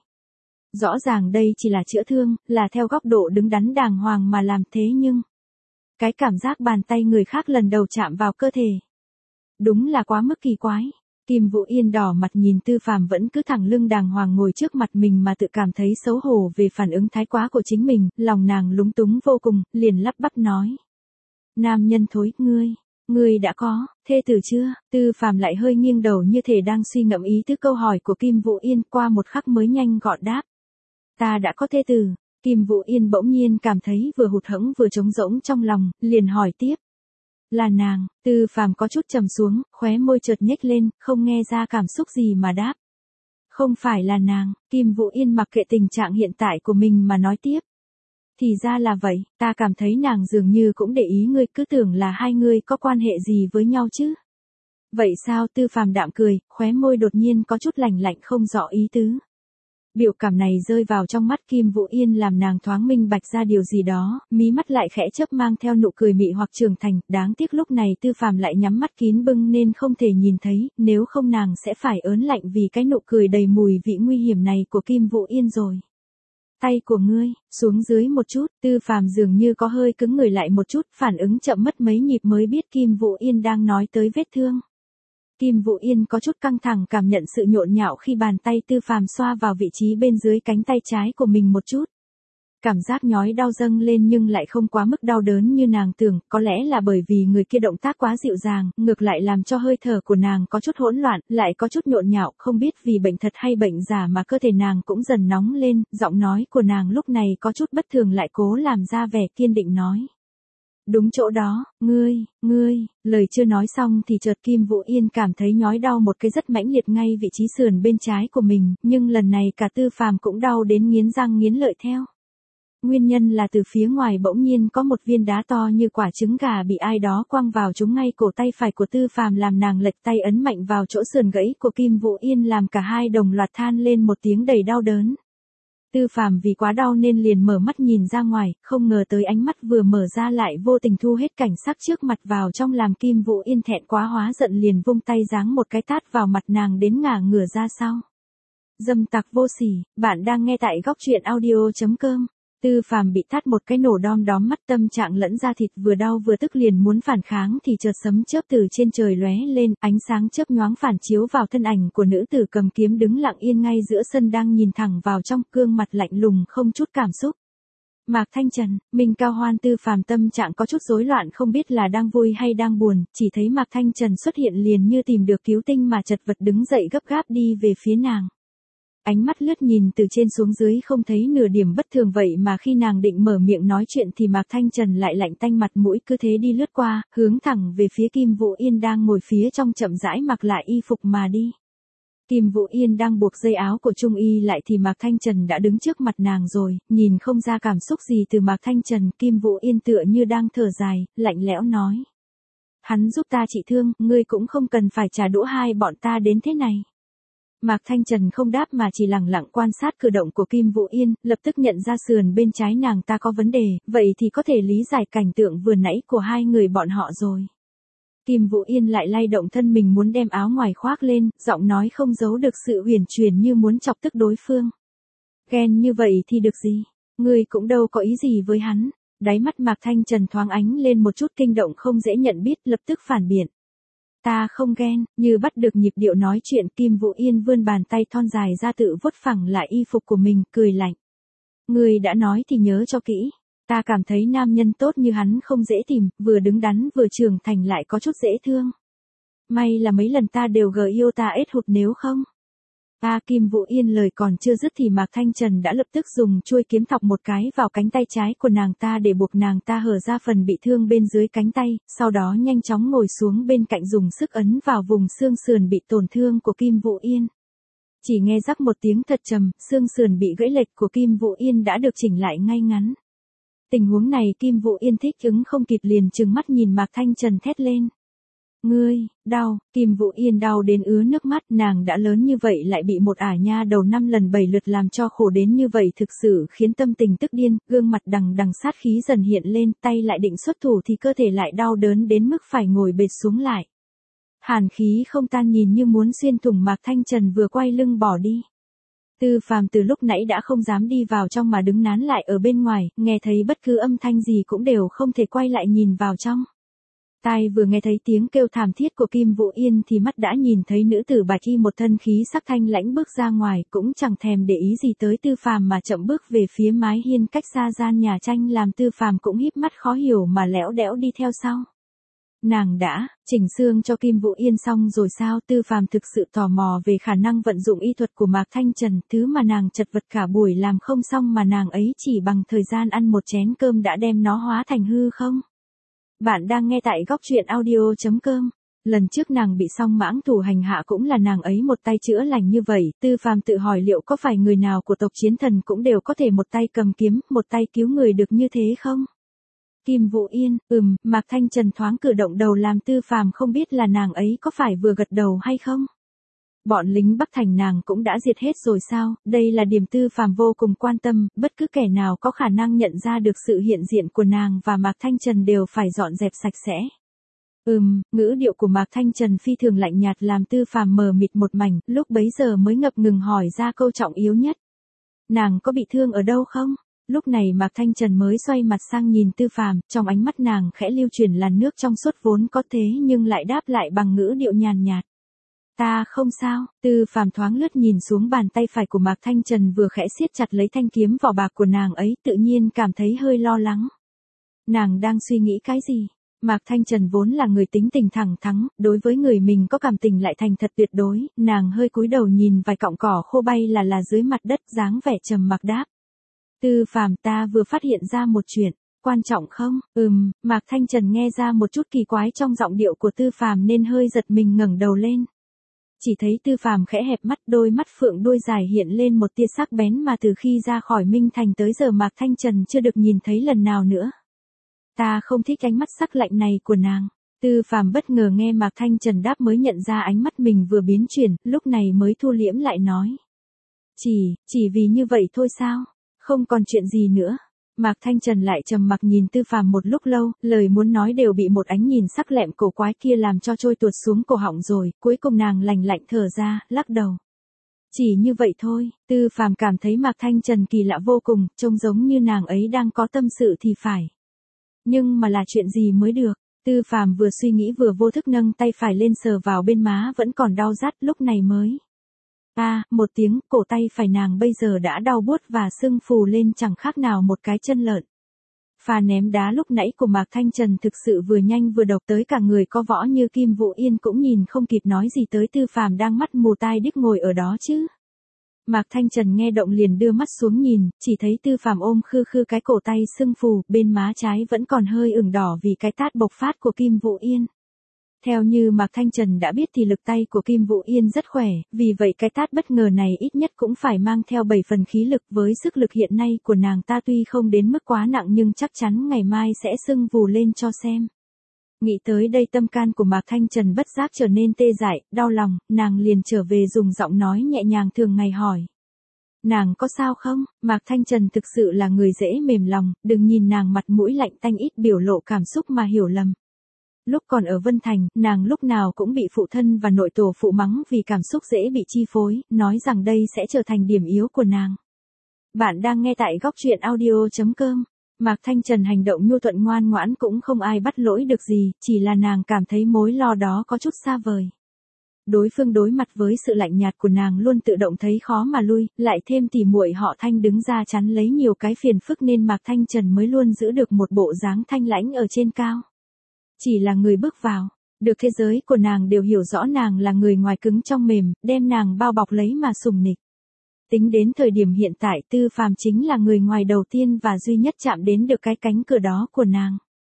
Rõ ràng đây chỉ là chữa thương, là theo góc độ đứng đắn đàng hoàng mà làm, thế nhưng cái cảm giác bàn tay người khác lần đầu chạm vào cơ thể, đúng là quá mức kỳ quái. Kim Vũ Yên đỏ mặt nhìn Tư Phàm vẫn cứ thẳng lưng đàng hoàng ngồi trước mặt mình mà tự cảm thấy xấu hổ về phản ứng thái quá của chính mình, lòng nàng lúng túng vô cùng, liền lắp bắp nói. Nam nhân thối, ngươi đã có thê tử chưa? Tư Phàm lại hơi nghiêng đầu như thể đang suy ngẫm ý tứ câu hỏi của Kim Vũ Yên, qua một khắc mới nhanh gọn đáp. Ta đã có thê tử. Kim Vũ Yên bỗng nhiên cảm thấy vừa hụt hẫng vừa trống rỗng trong lòng, liền hỏi tiếp. Là nàng. Tư Phàm có chút trầm xuống, khóe môi chợt nhếch lên, không nghe ra cảm xúc gì mà đáp. Không phải là nàng. Kim Vũ Yên mặc kệ tình trạng hiện tại của mình mà nói tiếp. Thì ra là vậy, ta cảm thấy nàng dường như cũng để ý ngươi, cứ tưởng là hai ngươi có quan hệ gì với nhau chứ. Vậy sao? Tư Phàm đạm cười, khóe môi đột nhiên có chút lạnh lạnh không rõ ý tứ. Biểu cảm này rơi vào trong mắt Kim Vũ Yên làm nàng thoáng minh bạch ra điều gì đó, mí mắt lại khẽ chớp mang theo nụ cười mị hoặc trưởng thành, đáng tiếc lúc này Tư Phàm lại nhắm mắt kín bưng nên không thể nhìn thấy, nếu không nàng sẽ phải ớn lạnh vì cái nụ cười đầy mùi vị nguy hiểm này của Kim Vũ Yên rồi. Tay của ngươi, xuống dưới một chút, Tư Phàm dường như có hơi cứng người lại một chút, phản ứng chậm mất mấy nhịp mới biết Kim Vũ Yên đang nói tới vết thương. Kim Vũ Yên có chút căng thẳng cảm nhận sự nhộn nhạo khi bàn tay Tư Phàm xoa vào vị trí bên dưới cánh tay trái của mình một chút. Cảm giác nhói đau dâng lên nhưng lại không quá mức đau đớn như nàng tưởng, có lẽ là bởi vì người kia động tác quá dịu dàng, ngược lại làm cho hơi thở của nàng có chút hỗn loạn, lại có chút nhộn nhạo, không biết vì bệnh thật hay bệnh giả mà cơ thể nàng cũng dần nóng lên, giọng nói của nàng lúc này có chút bất thường lại cố làm ra vẻ kiên định nói. Đúng chỗ đó, ngươi, lời chưa nói xong thì chợt Kim Vũ Yên cảm thấy nhói đau một cái rất mãnh liệt ngay vị trí sườn bên trái của mình, nhưng lần này cả Tư Phàm cũng đau đến nghiến răng nghiến lợi theo. Nguyên nhân là từ phía ngoài bỗng nhiên có một viên đá to như quả trứng gà bị ai đó quăng vào trúng ngay cổ tay phải của Tư Phàm làm nàng lệch tay ấn mạnh vào chỗ sườn gãy của Kim Vũ Yên làm cả hai đồng loạt than lên một tiếng đầy đau đớn. Tư Phàm vì quá đau nên liền mở mắt nhìn ra ngoài, không ngờ tới ánh mắt vừa mở ra lại vô tình thu hết cảnh sắc trước mặt vào trong làm Kim Vũ Yên thẹn quá hóa giận liền vung tay giáng một cái tát vào mặt nàng đến ngả ngửa ra sau. Dâm tặc vô sỉ, bạn đang nghe tại góc truyện audio.com. Tư Phàm bị tát một cái nổ đom đóm mắt tâm trạng lẫn da thịt vừa đau vừa tức liền muốn phản kháng thì chợt sấm chớp từ trên trời lóe lên, ánh sáng chớp nhoáng phản chiếu vào thân ảnh của nữ tử cầm kiếm đứng lặng yên ngay giữa sân đang nhìn thẳng vào trong, gương mặt lạnh lùng không chút cảm xúc. Mạc Thanh Trần, Minh Cao Hoan. Tư Phàm tâm trạng có chút rối loạn không biết là đang vui hay đang buồn, chỉ thấy Mạc Thanh Trần xuất hiện liền như tìm được cứu tinh mà chật vật đứng dậy gấp gáp đi về phía nàng. Ánh mắt lướt nhìn từ trên xuống dưới không thấy nửa điểm bất thường vậy mà khi nàng định mở miệng nói chuyện thì Mạc Thanh Trần lại lạnh tanh mặt mũi cứ thế đi lướt qua, hướng thẳng về phía Kim Vũ Yên đang ngồi phía trong chậm rãi mặc lại y phục mà đi. Kim Vũ Yên đang buộc dây áo của Trung Y lại thì Mạc Thanh Trần đã đứng trước mặt nàng rồi, nhìn không ra cảm xúc gì từ Mạc Thanh Trần, Kim Vũ Yên tựa như đang thở dài, lạnh lẽo nói. Hắn giúp ta trị thương, ngươi cũng không cần phải trả đũa hai bọn ta đến thế này. Mạc Thanh Trần không đáp mà chỉ lặng lặng quan sát cử động của Kim Vũ Yên, lập tức nhận ra sườn bên trái nàng ta có vấn đề, vậy thì có thể lý giải cảnh tượng vừa nãy của hai người bọn họ rồi. Kim Vũ Yên lại lay động thân mình muốn đem áo ngoài khoác lên, giọng nói không giấu được sự huyền chuyển như muốn chọc tức đối phương. Ghen như vậy thì được gì? Ngươi cũng đâu có ý gì với hắn. Đáy mắt Mạc Thanh Trần thoáng ánh lên một chút kinh động không dễ nhận biết, lập tức phản biện. Ta không ghen, như bắt được nhịp điệu nói chuyện Kim Vũ Yên vươn bàn tay thon dài ra tự vuốt phẳng lại y phục của mình, cười lạnh. Ngươi đã nói thì nhớ cho kỹ. Ta cảm thấy nam nhân tốt như hắn không dễ tìm, vừa đứng đắn vừa trưởng thành lại có chút dễ thương. May là mấy lần ta đều gợi yêu ta ết hụt nếu không. Kim Vũ Yên lời còn chưa dứt thì Mạc Thanh Trần đã lập tức dùng chuôi kiếm thọc một cái vào cánh tay trái của nàng ta để buộc nàng ta hở ra phần bị thương bên dưới cánh tay, sau đó nhanh chóng ngồi xuống bên cạnh dùng sức ấn vào vùng xương sườn bị tổn thương của Kim Vũ Yên. Chỉ nghe rắc một tiếng thật trầm, xương sườn bị gãy lệch của Kim Vũ Yên đã được chỉnh lại ngay ngắn. Tình huống này Kim Vũ Yên thích ứng không kịp liền trừng mắt nhìn Mạc Thanh Trần thét lên. Ngươi, đau, Kim Vũ Yên đau đến ứa nước mắt, nàng đã lớn như vậy lại bị một ả nha đầu 5 lần 7 lượt làm cho khổ đến như vậy thực sự khiến tâm tình tức điên, gương mặt đằng đằng sát khí dần hiện lên, tay lại định xuất thủ thì cơ thể lại đau đớn đến mức phải ngồi bệt xuống lại. Hàn khí không tan nhìn như muốn xuyên thủng Mạc Thanh Trần vừa quay lưng bỏ đi. Tư Phàm từ lúc nãy đã không dám đi vào trong mà đứng nán lại ở bên ngoài, nghe thấy bất cứ âm thanh gì cũng đều không thể quay lại nhìn vào trong. Tai vừa nghe thấy tiếng kêu thảm thiết của Kim Vũ Yên thì mắt đã nhìn thấy nữ tử bạch y một thân khí sắc thanh lãnh bước ra ngoài, cũng chẳng thèm để ý gì tới Tư Phàm mà chậm bước về phía mái hiên cách xa gian nhà tranh làm Tư Phàm cũng híp mắt khó hiểu mà lẽo đẽo đi theo sau. Nàng đã chỉnh xương cho Kim Vũ Yên xong rồi sao? Tư Phàm thực sự tò mò về khả năng vận dụng y thuật của Mạc Thanh Trần, thứ mà nàng chật vật cả buổi làm không xong mà nàng ấy chỉ bằng thời gian ăn một chén cơm đã đem nó hóa thành hư không? Bạn đang nghe tại góc truyện audio.com. Lần trước nàng bị song mãng thủ hành hạ cũng là nàng ấy một tay chữa lành như vậy, Tư Phàm tự hỏi liệu có phải người nào của tộc chiến thần cũng đều có thể một tay cầm kiếm, một tay cứu người được như thế không? Kim Vũ Yên, Mạc Thanh Trần thoáng cử động đầu làm Tư Phàm không biết là nàng ấy có phải vừa gật đầu hay không. Bọn lính Bắc Thành nàng cũng đã diệt hết rồi sao, đây là điểm Tư Phàm vô cùng quan tâm, bất cứ kẻ nào có khả năng nhận ra được sự hiện diện của nàng và Mạc Thanh Trần đều phải dọn dẹp sạch sẽ. Ngữ điệu của Mạc Thanh Trần phi thường lạnh nhạt làm Tư Phàm mờ mịt một mảnh, lúc bấy giờ mới ngập ngừng hỏi ra câu trọng yếu nhất. Nàng có bị thương ở đâu không? Lúc này Mạc Thanh Trần mới xoay mặt sang nhìn Tư Phàm, trong ánh mắt nàng khẽ lưu chuyển làn nước trong suốt vốn có thế nhưng lại đáp lại bằng ngữ điệu nhàn nhạt. Ta không sao. Tư Phàm thoáng lướt nhìn xuống bàn tay phải của Mạc Thanh Trần vừa khẽ siết chặt lấy thanh kiếm vỏ bạc của nàng ấy, tự nhiên cảm thấy hơi lo lắng. Nàng đang suy nghĩ cái gì? Mạc Thanh Trần vốn là người tính tình thẳng thắn, đối với người mình có cảm tình lại thành thật tuyệt đối, nàng hơi cúi đầu nhìn vài cọng cỏ khô bay là dưới mặt đất, dáng vẻ trầm mặc đáp. Tư Phàm, ta vừa phát hiện ra một chuyện, quan trọng không? Mạc Thanh Trần nghe ra một chút kỳ quái trong giọng điệu của Tư Phàm nên hơi giật mình ngẩng đầu lên. Chỉ thấy Tư Phàm khẽ hẹp mắt, đôi mắt phượng đuôi dài hiện lên một tia sắc bén mà từ khi ra khỏi Minh Thành tới giờ Mạc Thanh Trần chưa được nhìn thấy lần nào nữa. Ta không thích ánh mắt sắc lạnh này của nàng. Tư Phàm bất ngờ nghe Mạc Thanh Trần đáp mới nhận ra ánh mắt mình vừa biến chuyển, lúc này mới thu liễm lại nói. Chỉ vì như vậy thôi sao? Không còn chuyện gì nữa. Mạc Thanh Trần lại trầm mặc nhìn Tư Phàm một lúc lâu, lời muốn nói đều bị một ánh nhìn sắc lẹm cổ quái kia làm cho trôi tuột xuống cổ họng rồi, cuối cùng nàng lạnh lạnh thở ra, lắc đầu. Chỉ như vậy thôi. Tư Phàm cảm thấy Mạc Thanh Trần kỳ lạ vô cùng, trông giống như nàng ấy đang có tâm sự thì phải. Nhưng mà là chuyện gì mới được? Tư Phàm vừa suy nghĩ vừa vô thức nâng tay phải lên sờ vào bên má vẫn còn đau rát, lúc này mới. Một tiếng, cổ tay phải nàng bây giờ đã đau buốt và sưng phù lên chẳng khác nào một cái chân lợn. Pha ném đá lúc nãy của Mạc Thanh Trần thực sự vừa nhanh vừa độc, tới cả người có võ như Kim Vũ Yên cũng nhìn không kịp nói gì tới Tư Phàm đang mắt mù tai điếc ngồi ở đó chứ. Mạc Thanh Trần nghe động liền đưa mắt xuống nhìn, chỉ thấy Tư Phàm ôm khư khư cái cổ tay sưng phù, bên má trái vẫn còn hơi ửng đỏ vì cái tát bộc phát của Kim Vũ Yên. Theo như Mạc Thanh Trần đã biết thì lực tay của Kim Vũ Yên rất khỏe, vì vậy cái tát bất ngờ này ít nhất cũng phải mang theo 7 phần khí lực, với sức lực hiện nay của nàng ta tuy không đến mức quá nặng nhưng chắc chắn ngày mai sẽ sưng vù lên cho xem. Nghĩ tới đây tâm can của Mạc Thanh Trần bất giác trở nên tê dại, đau lòng, nàng liền trở về dùng giọng nói nhẹ nhàng thường ngày hỏi. Nàng có sao không? Mạc Thanh Trần thực sự là người dễ mềm lòng, đừng nhìn nàng mặt mũi lạnh tanh ít biểu lộ cảm xúc mà hiểu lầm. Lúc còn ở Vân Thành, nàng lúc nào cũng bị phụ thân và nội tổ phụ mắng vì cảm xúc dễ bị chi phối, nói rằng đây sẽ trở thành điểm yếu của nàng. Bạn đang nghe tại góc truyện audio.com. Mạc Thanh Trần hành động nhu thuận ngoan ngoãn cũng không ai bắt lỗi được gì, chỉ là nàng cảm thấy mối lo đó có chút xa vời. Đối phương đối mặt với sự lạnh nhạt của nàng luôn tự động thấy khó mà lui, lại thêm tỉ muội họ Thanh đứng ra chắn lấy nhiều cái phiền phức nên Mạc Thanh Trần mới luôn giữ được một bộ dáng thanh lãnh ở trên cao. Chỉ là người bước vào, được thế giới của nàng đều hiểu rõ nàng là người ngoài cứng trong mềm, đem nàng bao bọc lấy mà sùng nịch. Tính đến thời điểm hiện tại Tư Phàm chính là người ngoài đầu tiên và duy nhất chạm đến được cái cánh cửa đó của nàng.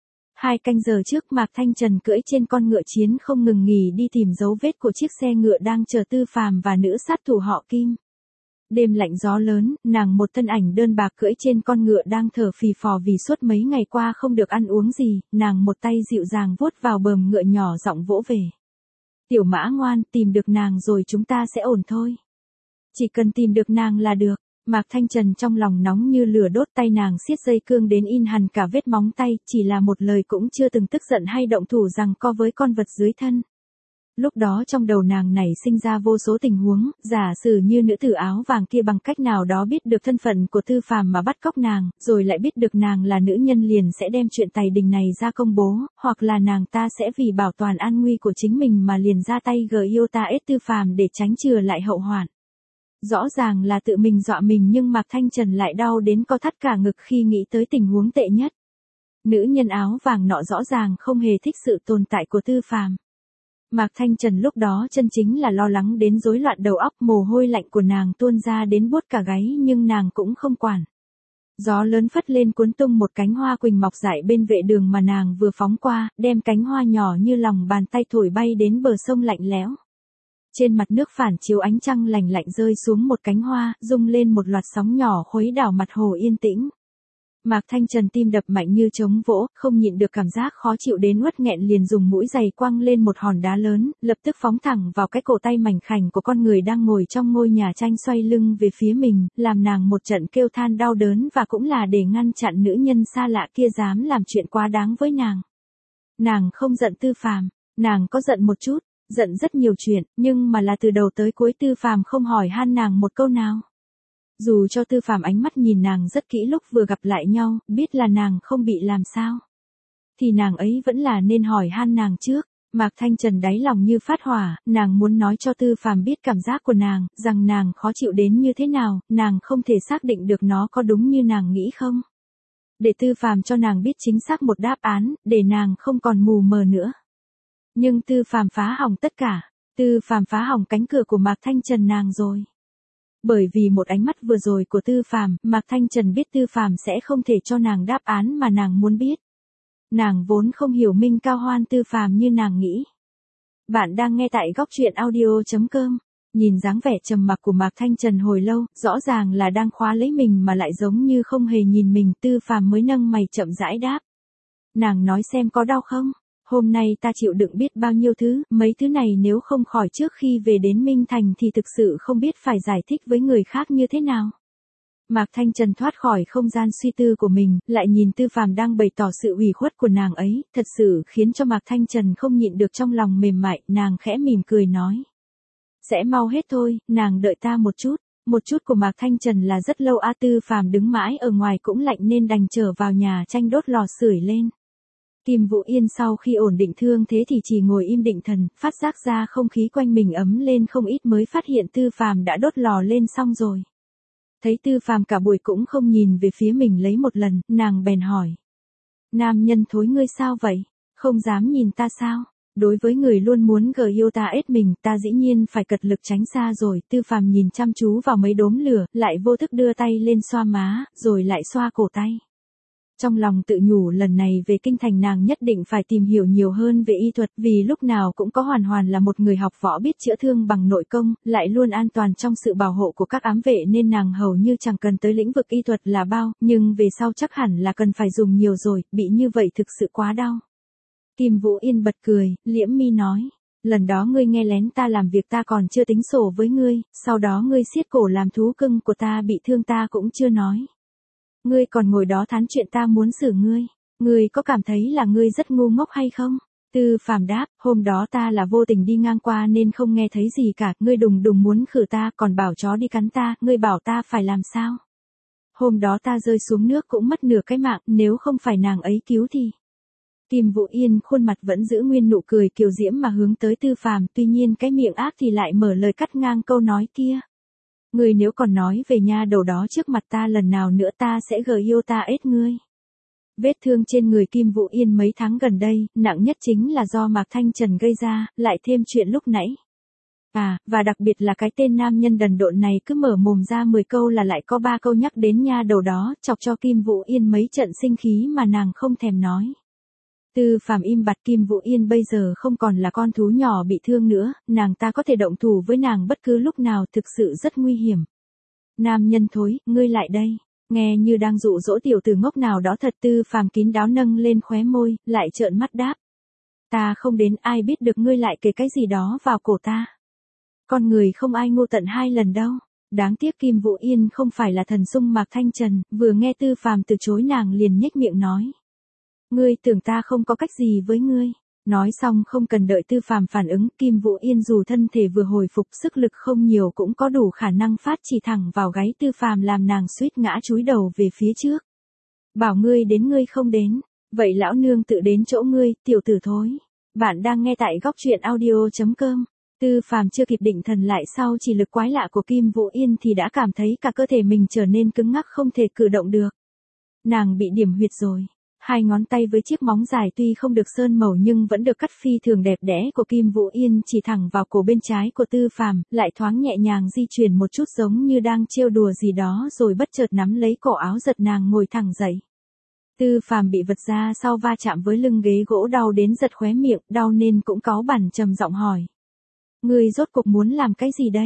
2 canh giờ trước Mạc Thanh Trần cưỡi trên con ngựa chiến không ngừng nghỉ đi tìm dấu vết của chiếc xe ngựa đang chờ Tư Phàm và nữ sát thủ họ Kim. Đêm lạnh gió lớn, nàng một thân ảnh đơn bạc cưỡi trên con ngựa đang thở phì phò vì suốt mấy ngày qua không được ăn uống gì, nàng một tay dịu dàng vuốt vào bờm ngựa nhỏ giọng vỗ về. Tiểu mã ngoan, tìm được nàng rồi chúng ta sẽ ổn thôi. Chỉ cần tìm được nàng là được. Mạc Thanh Trần trong lòng nóng như lửa đốt, tay nàng siết dây cương đến in hằn cả vết móng tay, chỉ là một lời cũng chưa từng tức giận hay động thủ giằng co với con vật dưới thân. Lúc đó trong đầu nàng nảy sinh ra vô số tình huống, giả sử như nữ tử áo vàng kia bằng cách nào đó biết được thân phận của Tư Phàm mà bắt cóc nàng, rồi lại biết được nàng là nữ nhân liền sẽ đem chuyện tày đình này ra công bố, hoặc là nàng ta sẽ vì bảo toàn an nguy của chính mình mà liền ra tay Iota Tư Phàm để tránh chừa lại hậu hoạn. Rõ ràng là tự mình dọa mình nhưng Mạc Thanh Trần lại đau đến co thắt cả ngực khi nghĩ tới tình huống tệ nhất. Nữ nhân áo vàng nọ rõ ràng không hề thích sự tồn tại của Tư Phàm. Mạc Thanh Trần lúc đó chân chính là lo lắng đến rối loạn đầu óc, mồ hôi lạnh của nàng tuôn ra đến buốt cả gáy nhưng nàng cũng không quản. Gió lớn phất lên cuốn tung một cánh hoa quỳnh mọc dại bên vệ đường mà nàng vừa phóng qua, đem cánh hoa nhỏ như lòng bàn tay thổi bay đến bờ sông lạnh lẽo. Trên mặt nước phản chiếu ánh trăng lạnh lạnh rơi xuống một cánh hoa, rung lên một loạt sóng nhỏ khuấy đảo mặt hồ yên tĩnh. Mạc Thanh Trần tim đập mạnh như trống vỗ, không nhịn được cảm giác khó chịu đến uất nghẹn, liền dùng mũi giày quăng lên một hòn đá lớn, lập tức phóng thẳng vào cái cổ tay mảnh khảnh của con người đang ngồi trong ngôi nhà tranh xoay lưng về phía mình, làm nàng một trận kêu than đau đớn, và cũng là để ngăn chặn nữ nhân xa lạ kia dám làm chuyện quá đáng với nàng. Nàng không giận Tư Phàm, nàng có giận một chút, giận rất nhiều chuyện, nhưng mà là từ đầu tới cuối Tư Phàm không hỏi han nàng một câu nào. Dù cho Tư Phàm ánh mắt nhìn nàng rất kỹ lúc vừa gặp lại nhau, biết là nàng không bị làm sao, thì nàng ấy vẫn là nên hỏi han nàng trước. Mạc Thanh Trần đáy lòng như phát hỏa, nàng muốn nói cho Tư Phàm biết cảm giác của nàng, rằng nàng khó chịu đến như thế nào, nàng không thể xác định được nó có đúng như nàng nghĩ không. Để Tư Phàm cho nàng biết chính xác một đáp án, để nàng không còn mù mờ nữa. Nhưng Tư Phàm phá hỏng tất cả, Tư Phàm phá hỏng cánh cửa của Mạc Thanh Trần nàng rồi. Bởi vì một ánh mắt vừa rồi của Tư Phàm, Mạc Thanh Trần biết Tư Phàm sẽ không thể cho nàng đáp án mà nàng muốn biết. Nàng vốn không hiểu Minh Cao Hoan Tư Phàm như nàng nghĩ. Bạn đang nghe tại góc truyện audio.com. Nhìn dáng vẻ trầm mặc của Mạc Thanh Trần hồi lâu, rõ ràng là đang khóa lấy mình mà lại giống như không hề nhìn mình, Tư Phàm mới nâng mày chậm rãi đáp. Nàng nói xem có đau không? Hôm nay ta chịu đựng biết bao nhiêu thứ, mấy thứ này nếu không khỏi trước khi về đến Minh Thành thì thực sự không biết phải giải thích với người khác như thế nào. Mạc Thanh Trần thoát khỏi không gian suy tư của mình, lại nhìn Tư Phàm đang bày tỏ sự ủy khuất của nàng ấy, thật sự khiến cho Mạc Thanh Trần không nhịn được trong lòng mềm mại, nàng khẽ mỉm cười nói. Sẽ mau hết thôi, nàng đợi ta một chút. Một chút của Mạc Thanh Trần là rất lâu a. Tư Phàm đứng mãi ở ngoài cũng lạnh nên đành trở vào nhà tranh đốt lò sưởi lên. Kim Vũ Yên sau khi ổn định thương thế thì chỉ ngồi im định thần, phát giác ra không khí quanh mình ấm lên không ít mới phát hiện Tư Phàm đã đốt lò lên xong rồi. Thấy Tư Phàm cả buổi cũng không nhìn về phía mình lấy một lần, nàng bèn hỏi. Nam nhân thối ngươi sao vậy? Không dám nhìn ta sao? Đối với người luôn muốn gờ yêu ta ết mình, ta dĩ nhiên phải cật lực tránh xa rồi. Tư Phàm nhìn chăm chú vào mấy đốm lửa, lại vô thức đưa tay lên xoa má, rồi lại xoa cổ tay. Trong lòng tự nhủ lần này về kinh thành nàng nhất định phải tìm hiểu nhiều hơn về y thuật, vì lúc nào cũng có Hoàn Hoàn là một người học võ biết chữa thương bằng nội công, lại luôn an toàn trong sự bảo hộ của các ám vệ nên nàng hầu như chẳng cần tới lĩnh vực y thuật là bao, nhưng về sau chắc hẳn là cần phải dùng nhiều rồi, bị như vậy thực sự quá đau. Kim Vũ Yên bật cười, liễm mi nói. Lần đó ngươi nghe lén ta làm việc ta còn chưa tính sổ với ngươi, sau đó ngươi siết cổ làm thú cưng của ta bị thương ta cũng chưa nói. Ngươi còn ngồi đó thán chuyện ta muốn xử ngươi. Ngươi có cảm thấy là ngươi rất ngu ngốc hay không? Tư Phàm đáp, hôm đó ta là vô tình đi ngang qua nên không nghe thấy gì cả, ngươi đùng đùng muốn khử ta, còn bảo chó đi cắn ta, ngươi bảo ta phải làm sao? Hôm đó ta rơi xuống nước cũng mất nửa cái mạng, nếu không phải nàng ấy cứu thì... Kim Vũ Yên khuôn mặt vẫn giữ nguyên nụ cười kiều diễm mà hướng tới Tư Phàm, tuy nhiên cái miệng ác thì lại mở lời cắt ngang câu nói kia. Ngươi nếu còn nói về nha đầu đó trước mặt ta lần nào nữa ta sẽ gờ yêu ta ết ngươi. Vết thương trên người Kim Vũ Yên mấy tháng gần đây, nặng nhất chính là do Mạc Thanh Trần gây ra, lại thêm chuyện lúc nãy. Và đặc biệt là cái tên nam nhân đần độn này cứ mở mồm ra 10 câu là lại có 3 câu nhắc đến nha đầu đó, chọc cho Kim Vũ Yên mấy trận sinh khí mà nàng không thèm nói. Tư Phàm im bặt. Kim Vũ Yên bây giờ không còn là con thú nhỏ bị thương nữa, nàng ta có thể động thủ với nàng bất cứ lúc nào, thực sự rất nguy hiểm. Nam nhân thối, ngươi lại đây. Nghe như đang dụ dỗ tiểu tử ngốc nào đó thật. Tư Phàm kín đáo nâng lên khóe môi, lại trợn mắt đáp. Ta không đến, ai biết được ngươi lại kể cái gì đó vào cổ ta. Con người không ai ngu tận 2 lần đâu. Đáng tiếc Kim Vũ Yên không phải là thần sung Mạc Thanh Trần, vừa nghe Tư Phàm từ chối nàng liền nhếch miệng nói. Ngươi tưởng ta không có cách gì với ngươi. Nói xong không cần đợi Tư Phàm phản ứng, Kim Vũ Yên dù thân thể vừa hồi phục sức lực không nhiều cũng có đủ khả năng phát chỉ thẳng vào gáy Tư Phàm làm nàng suýt ngã chúi đầu về phía trước. Bảo ngươi đến ngươi không đến, vậy lão nương tự đến chỗ ngươi, tiểu tử thối. Bạn đang nghe tại góc truyện audio.com. Tư Phàm chưa kịp định thần lại sau chỉ lực quái lạ của Kim Vũ Yên thì đã cảm thấy cả cơ thể mình trở nên cứng ngắc không thể cử động được. Nàng bị điểm huyệt rồi. 2 ngón tay với chiếc móng dài tuy không được sơn màu nhưng vẫn được cắt phi thường đẹp đẽ của Kim Vũ Yên chỉ thẳng vào cổ bên trái của Tư Phàm, lại thoáng nhẹ nhàng di chuyển một chút giống như đang trêu đùa gì đó rồi bất chợt nắm lấy cổ áo giật nàng ngồi thẳng dậy. Tư Phàm bị vật ra sau va chạm với lưng ghế gỗ đau đến giật khóe miệng, đau nên cũng cáu bẳn trầm giọng hỏi. Ngươi rốt cuộc muốn làm cái gì đây?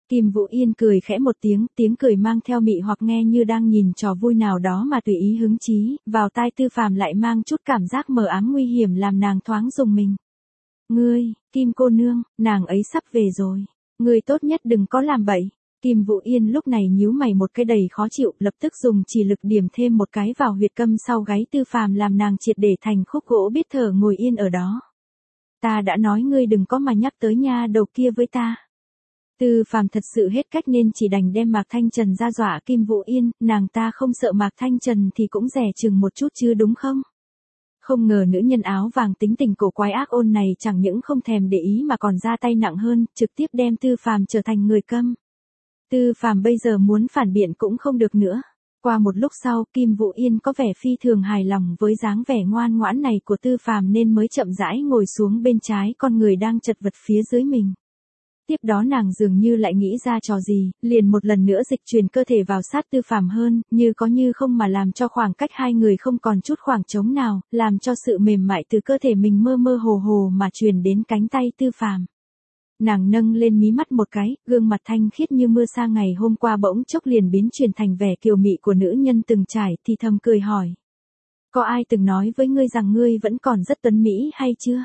Kim Vũ Yên cười khẽ một tiếng, tiếng cười mang theo mị hoặc nghe như đang nhìn trò vui nào đó mà tùy ý hứng chí, vào tai Tư Phàm lại mang chút cảm giác mờ ám nguy hiểm làm nàng thoáng rùng mình. Ngươi, Kim cô nương, nàng ấy sắp về rồi. Ngươi tốt nhất đừng có làm bậy. Kim Vũ Yên lúc này nhíu mày một cái đầy khó chịu, lập tức dùng chỉ lực điểm thêm một cái vào huyệt câm sau gáy Tư Phàm làm nàng triệt để thành khúc gỗ biết thở ngồi yên ở đó. Ta đã nói ngươi đừng có mà nhắc tới nha đầu kia với ta. Tư Phàm thật sự hết cách nên chỉ đành đem Mạc Thanh Trần ra dọa Kim Vũ Yên, nàng ta không sợ Mạc Thanh Trần thì cũng dè chừng một chút chứ đúng không? Không ngờ nữ nhân áo vàng tính tình cổ quái ác ôn này chẳng những không thèm để ý mà còn ra tay nặng hơn, trực tiếp đem Tư Phàm trở thành người câm. Tư Phàm bây giờ muốn phản biện cũng không được nữa. Qua một lúc sau, Kim Vũ Yên có vẻ phi thường hài lòng với dáng vẻ ngoan ngoãn này của Tư Phàm nên mới chậm rãi ngồi xuống bên trái con người đang chật vật phía dưới mình. Tiếp đó nàng dường như lại nghĩ ra trò gì, liền một lần nữa dịch chuyển cơ thể vào sát Tư Phàm hơn, như có như không mà làm cho khoảng cách hai người không còn chút khoảng trống nào, làm cho sự mềm mại từ cơ thể mình mơ mơ hồ hồ mà truyền đến cánh tay Tư Phàm. Nàng nâng lên mí mắt một cái, gương mặt thanh khiết như mưa sa ngày hôm qua bỗng chốc liền biến chuyển thành vẻ kiều mị của nữ nhân từng trải, thì thầm cười hỏi. Có ai từng nói với ngươi rằng ngươi vẫn còn rất tuấn mỹ hay chưa?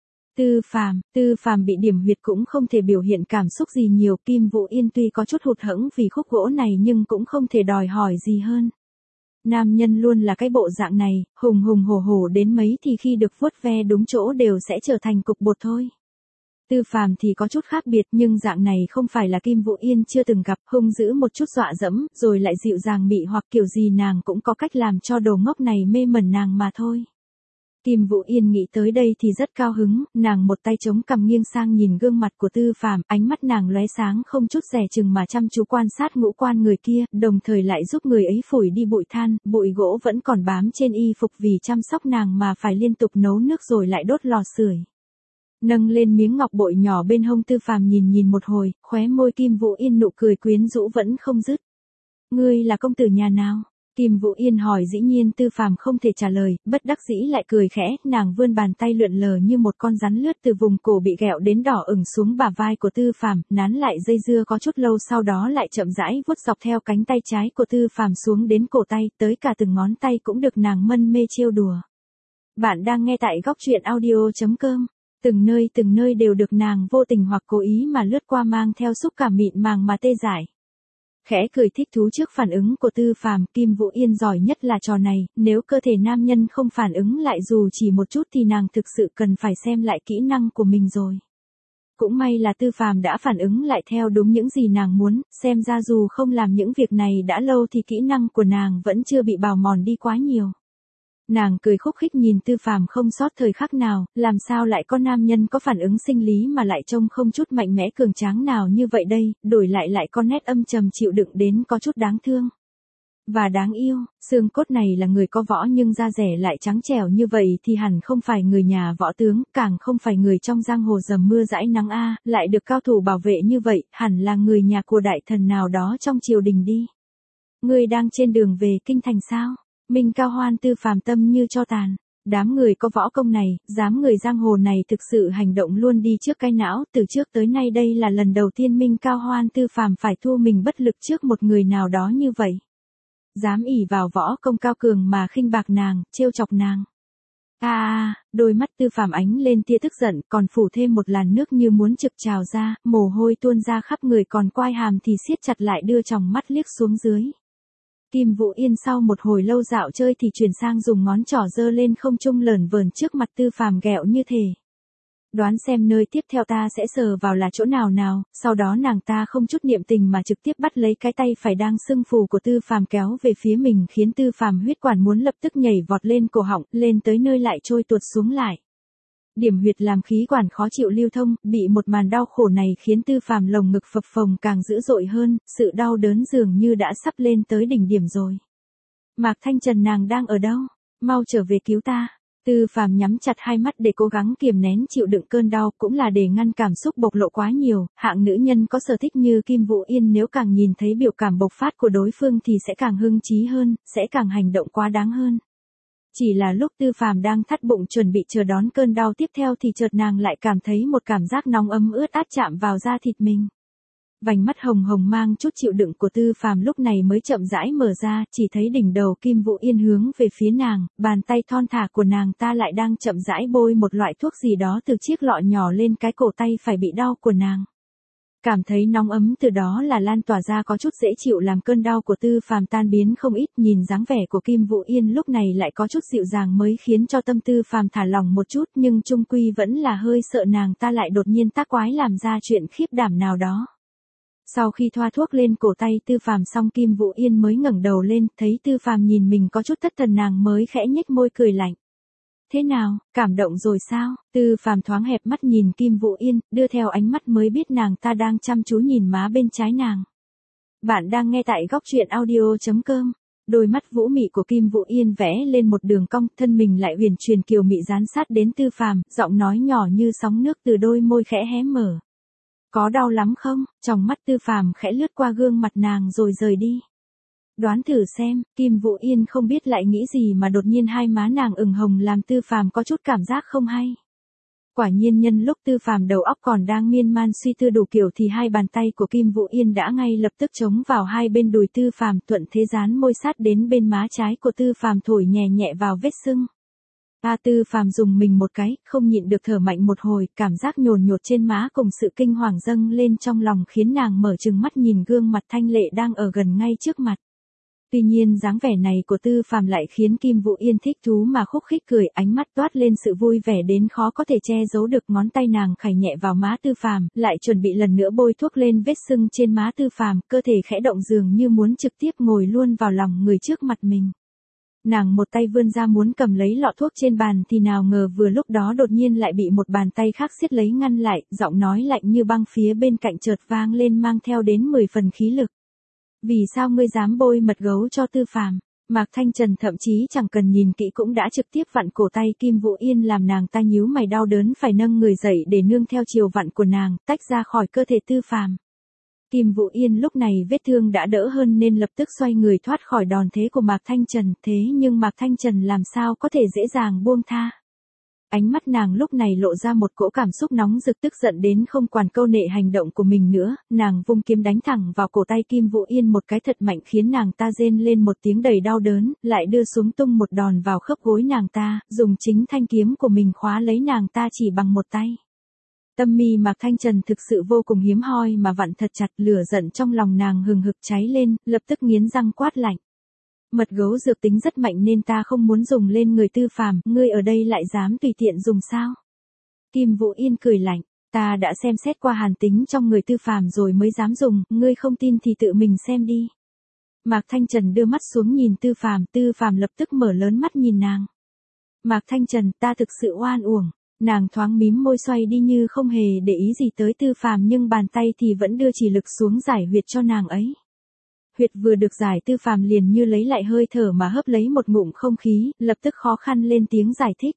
Tư Phàm bị điểm huyệt cũng không thể biểu hiện cảm xúc gì nhiều, Kim Vũ Yên tuy có chút hụt hẫng vì khúc gỗ này nhưng cũng không thể đòi hỏi gì hơn. Nam nhân luôn là cái bộ dạng này, hùng hùng hổ hổ đến mấy thì khi được vuốt ve đúng chỗ đều sẽ trở thành cục bột thôi. Tư Phàm thì có chút khác biệt nhưng dạng này không phải là Kim Vũ Yên chưa từng gặp, hung dữ một chút dọa dẫm, rồi lại dịu dàng mị hoặc kiểu gì nàng cũng có cách làm cho đồ ngốc này mê mẩn nàng mà thôi. Kim Vũ Yên nghĩ tới đây thì rất cao hứng, nàng một tay chống cằm nghiêng sang nhìn gương mặt của Tư Phàm, ánh mắt nàng lóe sáng không chút dè chừng mà chăm chú quan sát ngũ quan người kia, đồng thời lại giúp người ấy phủi đi bụi than, bụi gỗ vẫn còn bám trên y phục vì chăm sóc nàng mà phải liên tục nấu nước rồi lại đốt lò sưởi. Nâng lên miếng ngọc bội nhỏ bên hông Tư Phàm nhìn một hồi, khóe môi Kim Vũ Yên nụ cười quyến rũ vẫn không dứt. Ngươi là công tử nhà nào? Kim Vũ Yên hỏi dĩ nhiên Tư Phàm không thể trả lời, bất đắc dĩ lại cười khẽ, nàng vươn bàn tay lượn lờ như một con rắn lướt từ vùng cổ bị ghẹo đến đỏ ửng xuống bả vai của Tư Phàm, nán lại dây dưa có chút lâu sau đó lại chậm rãi vuốt dọc theo cánh tay trái của Tư Phàm xuống đến cổ tay, tới cả từng ngón tay cũng được nàng mân mê trêu đùa. Bạn đang nghe tại góc truyện audio.com. Từng nơi đều được nàng vô tình hoặc cố ý mà lướt qua mang theo xúc cảm mịn màng mà tê dại. Khẽ cười thích thú trước phản ứng của Tư Phàm, Kim Vũ Yên giỏi nhất là trò này, nếu cơ thể nam nhân không phản ứng lại dù chỉ một chút thì nàng thực sự cần phải xem lại kỹ năng của mình rồi. Cũng may là Tư Phàm đã phản ứng lại theo đúng những gì nàng muốn, xem ra dù không làm những việc này đã lâu thì kỹ năng của nàng vẫn chưa bị bào mòn đi quá nhiều. Nàng cười khúc khích nhìn Tư Phàm không sót thời khắc nào, làm sao lại có nam nhân có phản ứng sinh lý mà lại trông không chút mạnh mẽ cường tráng nào như vậy đây, đổi lại có nét âm trầm chịu đựng đến có chút đáng thương. Và đáng yêu, xương cốt này là người có võ nhưng da dẻ lại trắng trẻo như vậy thì hẳn không phải người nhà võ tướng, càng không phải người trong giang hồ dầm mưa dãi nắng lại được cao thủ bảo vệ như vậy, hẳn là người nhà của đại thần nào đó trong triều đình đi. Ngươi đang trên đường về kinh thành sao? Minh Cao Hoan Tư Phàm tâm như tro tàn. Đám người có võ công này, dám người giang hồ này thực sự hành động luôn đi trước cái não, từ trước tới nay đây là lần đầu tiên Minh Cao Hoan Tư Phàm phải thua mình bất lực trước một người nào đó như vậy. Dám ỷ vào võ công cao cường mà khinh bạc nàng, trêu chọc nàng. Đôi mắt Tư Phàm ánh lên tia tức giận, còn phủ thêm một làn nước như muốn trực trào ra, mồ hôi tuôn ra khắp người còn quai hàm thì siết chặt lại đưa tròng mắt liếc xuống dưới. Kim Vũ Yên sau một hồi lâu dạo chơi thì chuyển sang dùng ngón trỏ giơ lên không trung lởn vởn trước mặt Tư Phàm ghẹo như thể. Đoán xem nơi tiếp theo ta sẽ sờ vào là chỗ nào nào, sau đó nàng ta không chút niệm tình mà trực tiếp bắt lấy cái tay phải đang sưng phù của Tư Phàm kéo về phía mình khiến Tư Phàm huyết quản muốn lập tức nhảy vọt lên cổ họng, lên tới nơi lại trôi tuột xuống lại. Điểm huyệt làm khí quản khó chịu lưu thông, bị một màn đau khổ này khiến Tư Phàm lồng ngực phập phồng càng dữ dội hơn, sự đau đớn dường như đã sắp lên tới đỉnh điểm rồi. Mạc Thanh Trần nàng đang ở đâu? Mau trở về cứu ta. Tư Phàm nhắm chặt hai mắt để cố gắng kiềm nén chịu đựng cơn đau, cũng là để ngăn cảm xúc bộc lộ quá nhiều, hạng nữ nhân có sở thích như Kim Vũ Yên nếu càng nhìn thấy biểu cảm bộc phát của đối phương thì sẽ càng hưng trí hơn, sẽ càng hành động quá đáng hơn. Chỉ là lúc Tư Phàm đang thắt bụng chuẩn bị chờ đón cơn đau tiếp theo thì chợt nàng lại cảm thấy một cảm giác nóng ấm ướt át chạm vào da thịt mình. Vành mắt hồng hồng mang chút chịu đựng của Tư Phàm lúc này mới chậm rãi mở ra, chỉ thấy đỉnh đầu Kim Vũ Yên hướng về phía nàng, bàn tay thon thả của nàng ta lại đang chậm rãi bôi một loại thuốc gì đó từ chiếc lọ nhỏ lên cái cổ tay phải bị đau của nàng. Cảm thấy nóng ấm từ đó là lan tỏa ra có chút dễ chịu làm cơn đau của Tư Phàm tan biến không ít, nhìn dáng vẻ của Kim Vũ Yên lúc này lại có chút dịu dàng mới khiến cho tâm Tư Phàm thả lỏng một chút, nhưng chung quy vẫn là hơi sợ nàng ta lại đột nhiên tác quái làm ra chuyện khiếp đảm nào đó. Sau khi thoa thuốc lên cổ tay Tư Phàm xong, Kim Vũ Yên mới ngẩng đầu lên, thấy Tư Phàm nhìn mình có chút thất thần, nàng mới khẽ nhếch môi cười lạnh. Thế nào, cảm động rồi sao? Tư Phàm thoáng hẹp mắt nhìn Kim Vũ Yên, đưa theo ánh mắt mới biết nàng ta đang chăm chú nhìn má bên trái nàng. Bạn đang nghe tại góc truyện audio.com. Đôi mắt vũ mị của Kim Vũ Yên vẽ lên một đường cong, thân mình lại uyển chuyển kiều mị dán sát đến Tư Phàm, giọng nói nhỏ như sóng nước từ đôi môi khẽ hé mở. Có đau lắm không? Trong mắt Tư Phàm khẽ lướt qua gương mặt nàng rồi rời đi. Đoán thử xem, Kim Vũ Yên không biết lại nghĩ gì mà đột nhiên hai má nàng ửng hồng làm Tư Phàm có chút cảm giác không hay. Quả nhiên nhân lúc Tư Phàm đầu óc còn đang miên man suy tư đủ kiểu thì hai bàn tay của Kim Vũ Yên đã ngay lập tức chống vào hai bên đùi Tư Phàm, thuận thế dán môi sát đến bên má trái của Tư Phàm, thổi nhẹ nhẹ vào vết sưng. Tư Phàm dùng mình một cái, không nhịn được thở mạnh một hồi, cảm giác nhồn nhột trên má cùng sự kinh hoàng dâng lên trong lòng khiến nàng mở trừng mắt nhìn gương mặt thanh lệ đang ở gần ngay trước mặt. Tuy nhiên dáng vẻ này của Tư Phàm lại khiến Kim Vũ Yên thích thú mà khúc khích cười, ánh mắt toát lên sự vui vẻ đến khó có thể che giấu được, ngón tay nàng khải nhẹ vào má Tư Phàm, lại chuẩn bị lần nữa bôi thuốc lên vết sưng trên má Tư Phàm, cơ thể khẽ động dường như muốn trực tiếp ngồi luôn vào lòng người trước mặt mình. Nàng một tay vươn ra muốn cầm lấy lọ thuốc trên bàn thì nào ngờ vừa lúc đó đột nhiên lại bị một bàn tay khác siết lấy ngăn lại, giọng nói lạnh như băng phía bên cạnh chợt vang lên mang theo đến 10 phần khí lực. Vì sao ngươi dám bôi mật gấu cho Tư Phàm? Mạc Thanh Trần thậm chí chẳng cần nhìn kỹ cũng đã trực tiếp vặn cổ tay Kim Vũ Yên làm nàng ta nhíu mày đau đớn phải nâng người dậy để nương theo chiều vặn của nàng, tách ra khỏi cơ thể Tư Phàm. Kim Vũ Yên lúc này vết thương đã đỡ hơn nên lập tức xoay người thoát khỏi đòn thế của Mạc Thanh Trần, thế nhưng Mạc Thanh Trần làm sao có thể dễ dàng buông tha. Ánh mắt nàng lúc này lộ ra một cỗ cảm xúc nóng rực, tức giận đến không quản câu nệ hành động của mình nữa, nàng vung kiếm đánh thẳng vào cổ tay Kim Vũ Yên một cái thật mạnh khiến nàng ta rên lên một tiếng đầy đau đớn, lại đưa xuống tung một đòn vào khớp gối nàng ta, dùng chính thanh kiếm của mình khóa lấy nàng ta chỉ bằng một tay. Tâm mi Mạc Thanh Trần thực sự vô cùng hiếm hoi mà vặn thật chặt, lửa giận trong lòng nàng hừng hực cháy lên, lập tức nghiến răng quát lạnh. Mật gấu dược tính rất mạnh nên ta không muốn dùng lên người Tư Phàm, ngươi ở đây lại dám tùy tiện dùng sao? Kim Vũ Yên cười lạnh, ta đã xem xét qua hàn tính trong người Tư Phàm rồi mới dám dùng, ngươi không tin thì tự mình xem đi. Mạc Thanh Trần đưa mắt xuống nhìn Tư Phàm lập tức mở lớn mắt nhìn nàng. Mạc Thanh Trần, ta thực sự oan uổng. Nàng thoáng mím môi xoay đi như không hề để ý gì tới Tư Phàm, nhưng bàn tay thì vẫn đưa chỉ lực xuống giải huyệt cho nàng ấy. Huyệt vừa được giải, Tư Phàm liền như lấy lại hơi thở mà hớp lấy một ngụm không khí, lập tức khó khăn lên tiếng giải thích.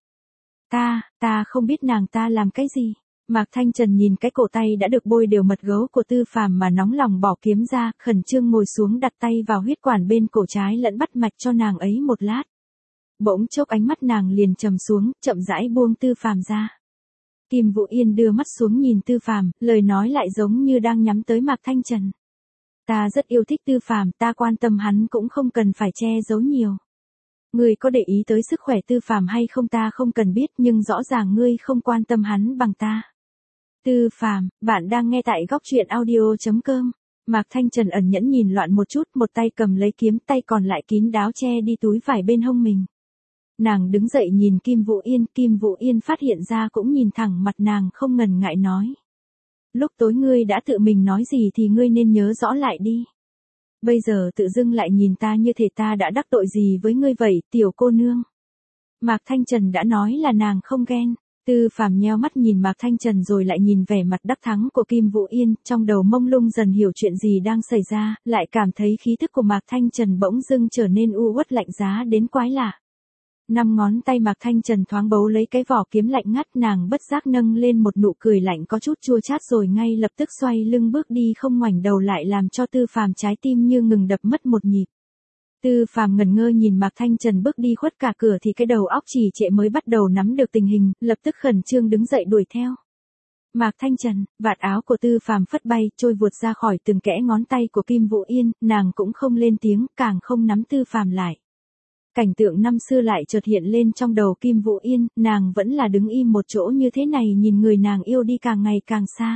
Ta không biết nàng ta làm cái gì. Mạc Thanh Trần nhìn cái cổ tay đã được bôi đều mật gấu của Tư Phàm mà nóng lòng bỏ kiếm ra, khẩn trương ngồi xuống đặt tay vào huyết quản bên cổ trái lẫn bắt mạch cho nàng ấy một lát. Bỗng chốc ánh mắt nàng liền trầm xuống, chậm rãi buông Tư Phàm ra. Kim Vũ Yên đưa mắt xuống nhìn Tư Phàm, lời nói lại giống như đang nhắm tới Mạc Thanh Trần. Ta rất yêu thích Tư Phàm, ta quan tâm hắn cũng không cần phải che giấu nhiều. Ngươi có để ý tới sức khỏe Tư Phàm hay không ta không cần biết, nhưng rõ ràng ngươi không quan tâm hắn bằng ta. Tư Phàm, bạn đang nghe tại góc truyện audio.com. Mạc Thanh Trần ẩn nhẫn nhìn loạn một chút, một tay cầm lấy kiếm, tay còn lại kín đáo che đi túi vải bên hông mình. Nàng đứng dậy nhìn Kim Vũ Yên phát hiện ra cũng nhìn thẳng mặt nàng không ngần ngại nói. Lúc tối ngươi đã tự mình nói gì thì ngươi nên nhớ rõ lại đi. Bây giờ tự dưng lại nhìn ta như thể ta đã đắc tội gì với ngươi vậy, tiểu cô nương. Mạc Thanh Trần đã nói là nàng không ghen. Tư Phàm nheo mắt nhìn Mạc Thanh Trần rồi lại nhìn vẻ mặt đắc thắng của Kim Vũ Yên, trong đầu mông lung dần hiểu chuyện gì đang xảy ra, lại cảm thấy khí thức của Mạc Thanh Trần bỗng dưng trở nên u uất lạnh giá đến quái lạ. 5 ngón tay Mạc Thanh Trần thoáng bấu lấy cái vỏ kiếm lạnh ngắt, nàng bất giác nâng lên một nụ cười lạnh có chút chua chát rồi ngay lập tức xoay lưng bước đi không ngoảnh đầu lại, làm cho Tư Phàm trái tim như ngừng đập mất một nhịp. Tư Phàm ngẩn ngơ nhìn Mạc Thanh Trần bước đi khuất cả cửa thì cái đầu óc trì trệ mới bắt đầu nắm được tình hình, lập tức khẩn trương đứng dậy đuổi theo. Mạc Thanh Trần, vạt áo của Tư Phàm phất bay, trôi vụt ra khỏi từng kẽ ngón tay của Kim Vũ Yên, nàng cũng không lên tiếng, càng không nắm Tư Phàm lại. Cảnh tượng năm xưa lại chợt hiện lên trong đầu Kim Vũ Yên, nàng vẫn là đứng im một chỗ như thế này nhìn người nàng yêu đi càng ngày càng xa.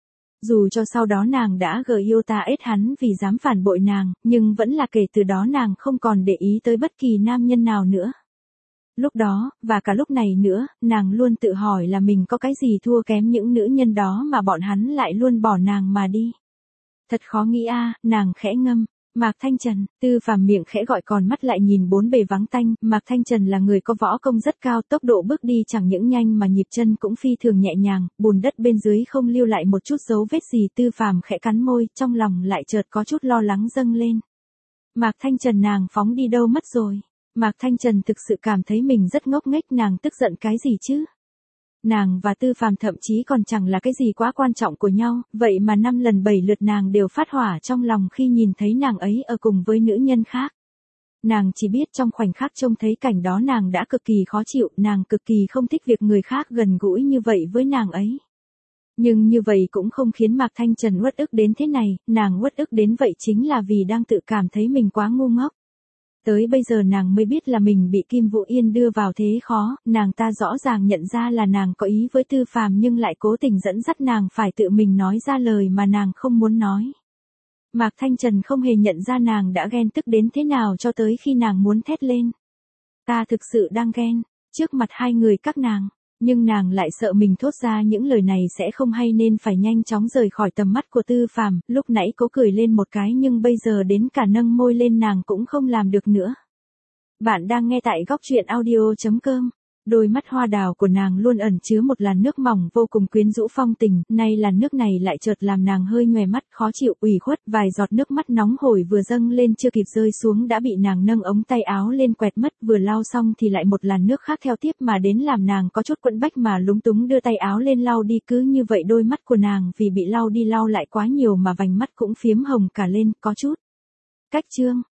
Dù cho sau đó nàng đã gờ yêu ta ết hắn vì dám phản bội nàng, nhưng vẫn là kể từ đó nàng không còn để ý tới bất kỳ nam nhân nào nữa. Lúc đó, và cả lúc này nữa, nàng luôn tự hỏi là mình có cái gì thua kém những nữ nhân đó mà bọn hắn lại luôn bỏ nàng mà đi. Thật khó nghĩ a, nàng khẽ ngâm. Mạc Thanh Trần, Tư Phàm miệng khẽ gọi còn mắt lại nhìn bốn bề vắng tanh, Mạc Thanh Trần là người có võ công rất cao, tốc độ bước đi chẳng những nhanh mà nhịp chân cũng phi thường nhẹ nhàng, bùn đất bên dưới không lưu lại một chút dấu vết gì. Tư Phàm khẽ cắn môi, trong lòng lại chợt có chút lo lắng dâng lên. Mạc Thanh Trần nàng phóng đi đâu mất rồi? Mạc Thanh Trần thực sự cảm thấy mình rất ngốc nghếch, nàng tức giận cái gì chứ? Nàng và Tư Phàm thậm chí còn chẳng là cái gì quá quan trọng của nhau, vậy mà 5 lần 7 lượt nàng đều phát hỏa trong lòng khi nhìn thấy nàng ấy ở cùng với nữ nhân khác. Nàng chỉ biết trong khoảnh khắc trông thấy cảnh đó nàng đã cực kỳ khó chịu, nàng cực kỳ không thích việc người khác gần gũi như vậy với nàng ấy. Nhưng như vậy cũng không khiến Mạc Thanh Trần uất ức đến thế này, nàng uất ức đến vậy chính là vì đang tự cảm thấy mình quá ngu ngốc. Tới bây giờ nàng mới biết là mình bị Kim Vũ Yên đưa vào thế khó, nàng ta rõ ràng nhận ra là nàng có ý với Tư Phàm nhưng lại cố tình dẫn dắt nàng phải tự mình nói ra lời mà nàng không muốn nói. Mạc Thanh Trần không hề nhận ra nàng đã ghen tức đến thế nào cho tới khi nàng muốn thét lên. Ta thực sự đang ghen, trước mặt hai người các nàng. Nhưng nàng lại sợ mình thốt ra những lời này sẽ không hay nên phải nhanh chóng rời khỏi tầm mắt của Tư Phàm, lúc nãy cố cười lên một cái nhưng bây giờ đến cả nâng môi lên nàng cũng không làm được nữa. Bạn đang nghe tại góc truyện audio.com. Đôi mắt hoa đào của nàng luôn ẩn chứa một làn nước mỏng vô cùng quyến rũ phong tình, nay làn nước này lại chợt làm nàng hơi nhòe mắt, khó chịu, ủy khuất, vài giọt nước mắt nóng hổi vừa dâng lên chưa kịp rơi xuống đã bị nàng nâng ống tay áo lên quẹt mất, vừa lau xong thì lại một làn nước khác theo tiếp mà đến làm nàng có chút quẫn bách mà lúng túng đưa tay áo lên lau đi, cứ như vậy đôi mắt của nàng vì bị lau đi lau lại quá nhiều mà vành mắt cũng phiếm hồng cả lên, có chút cách trương.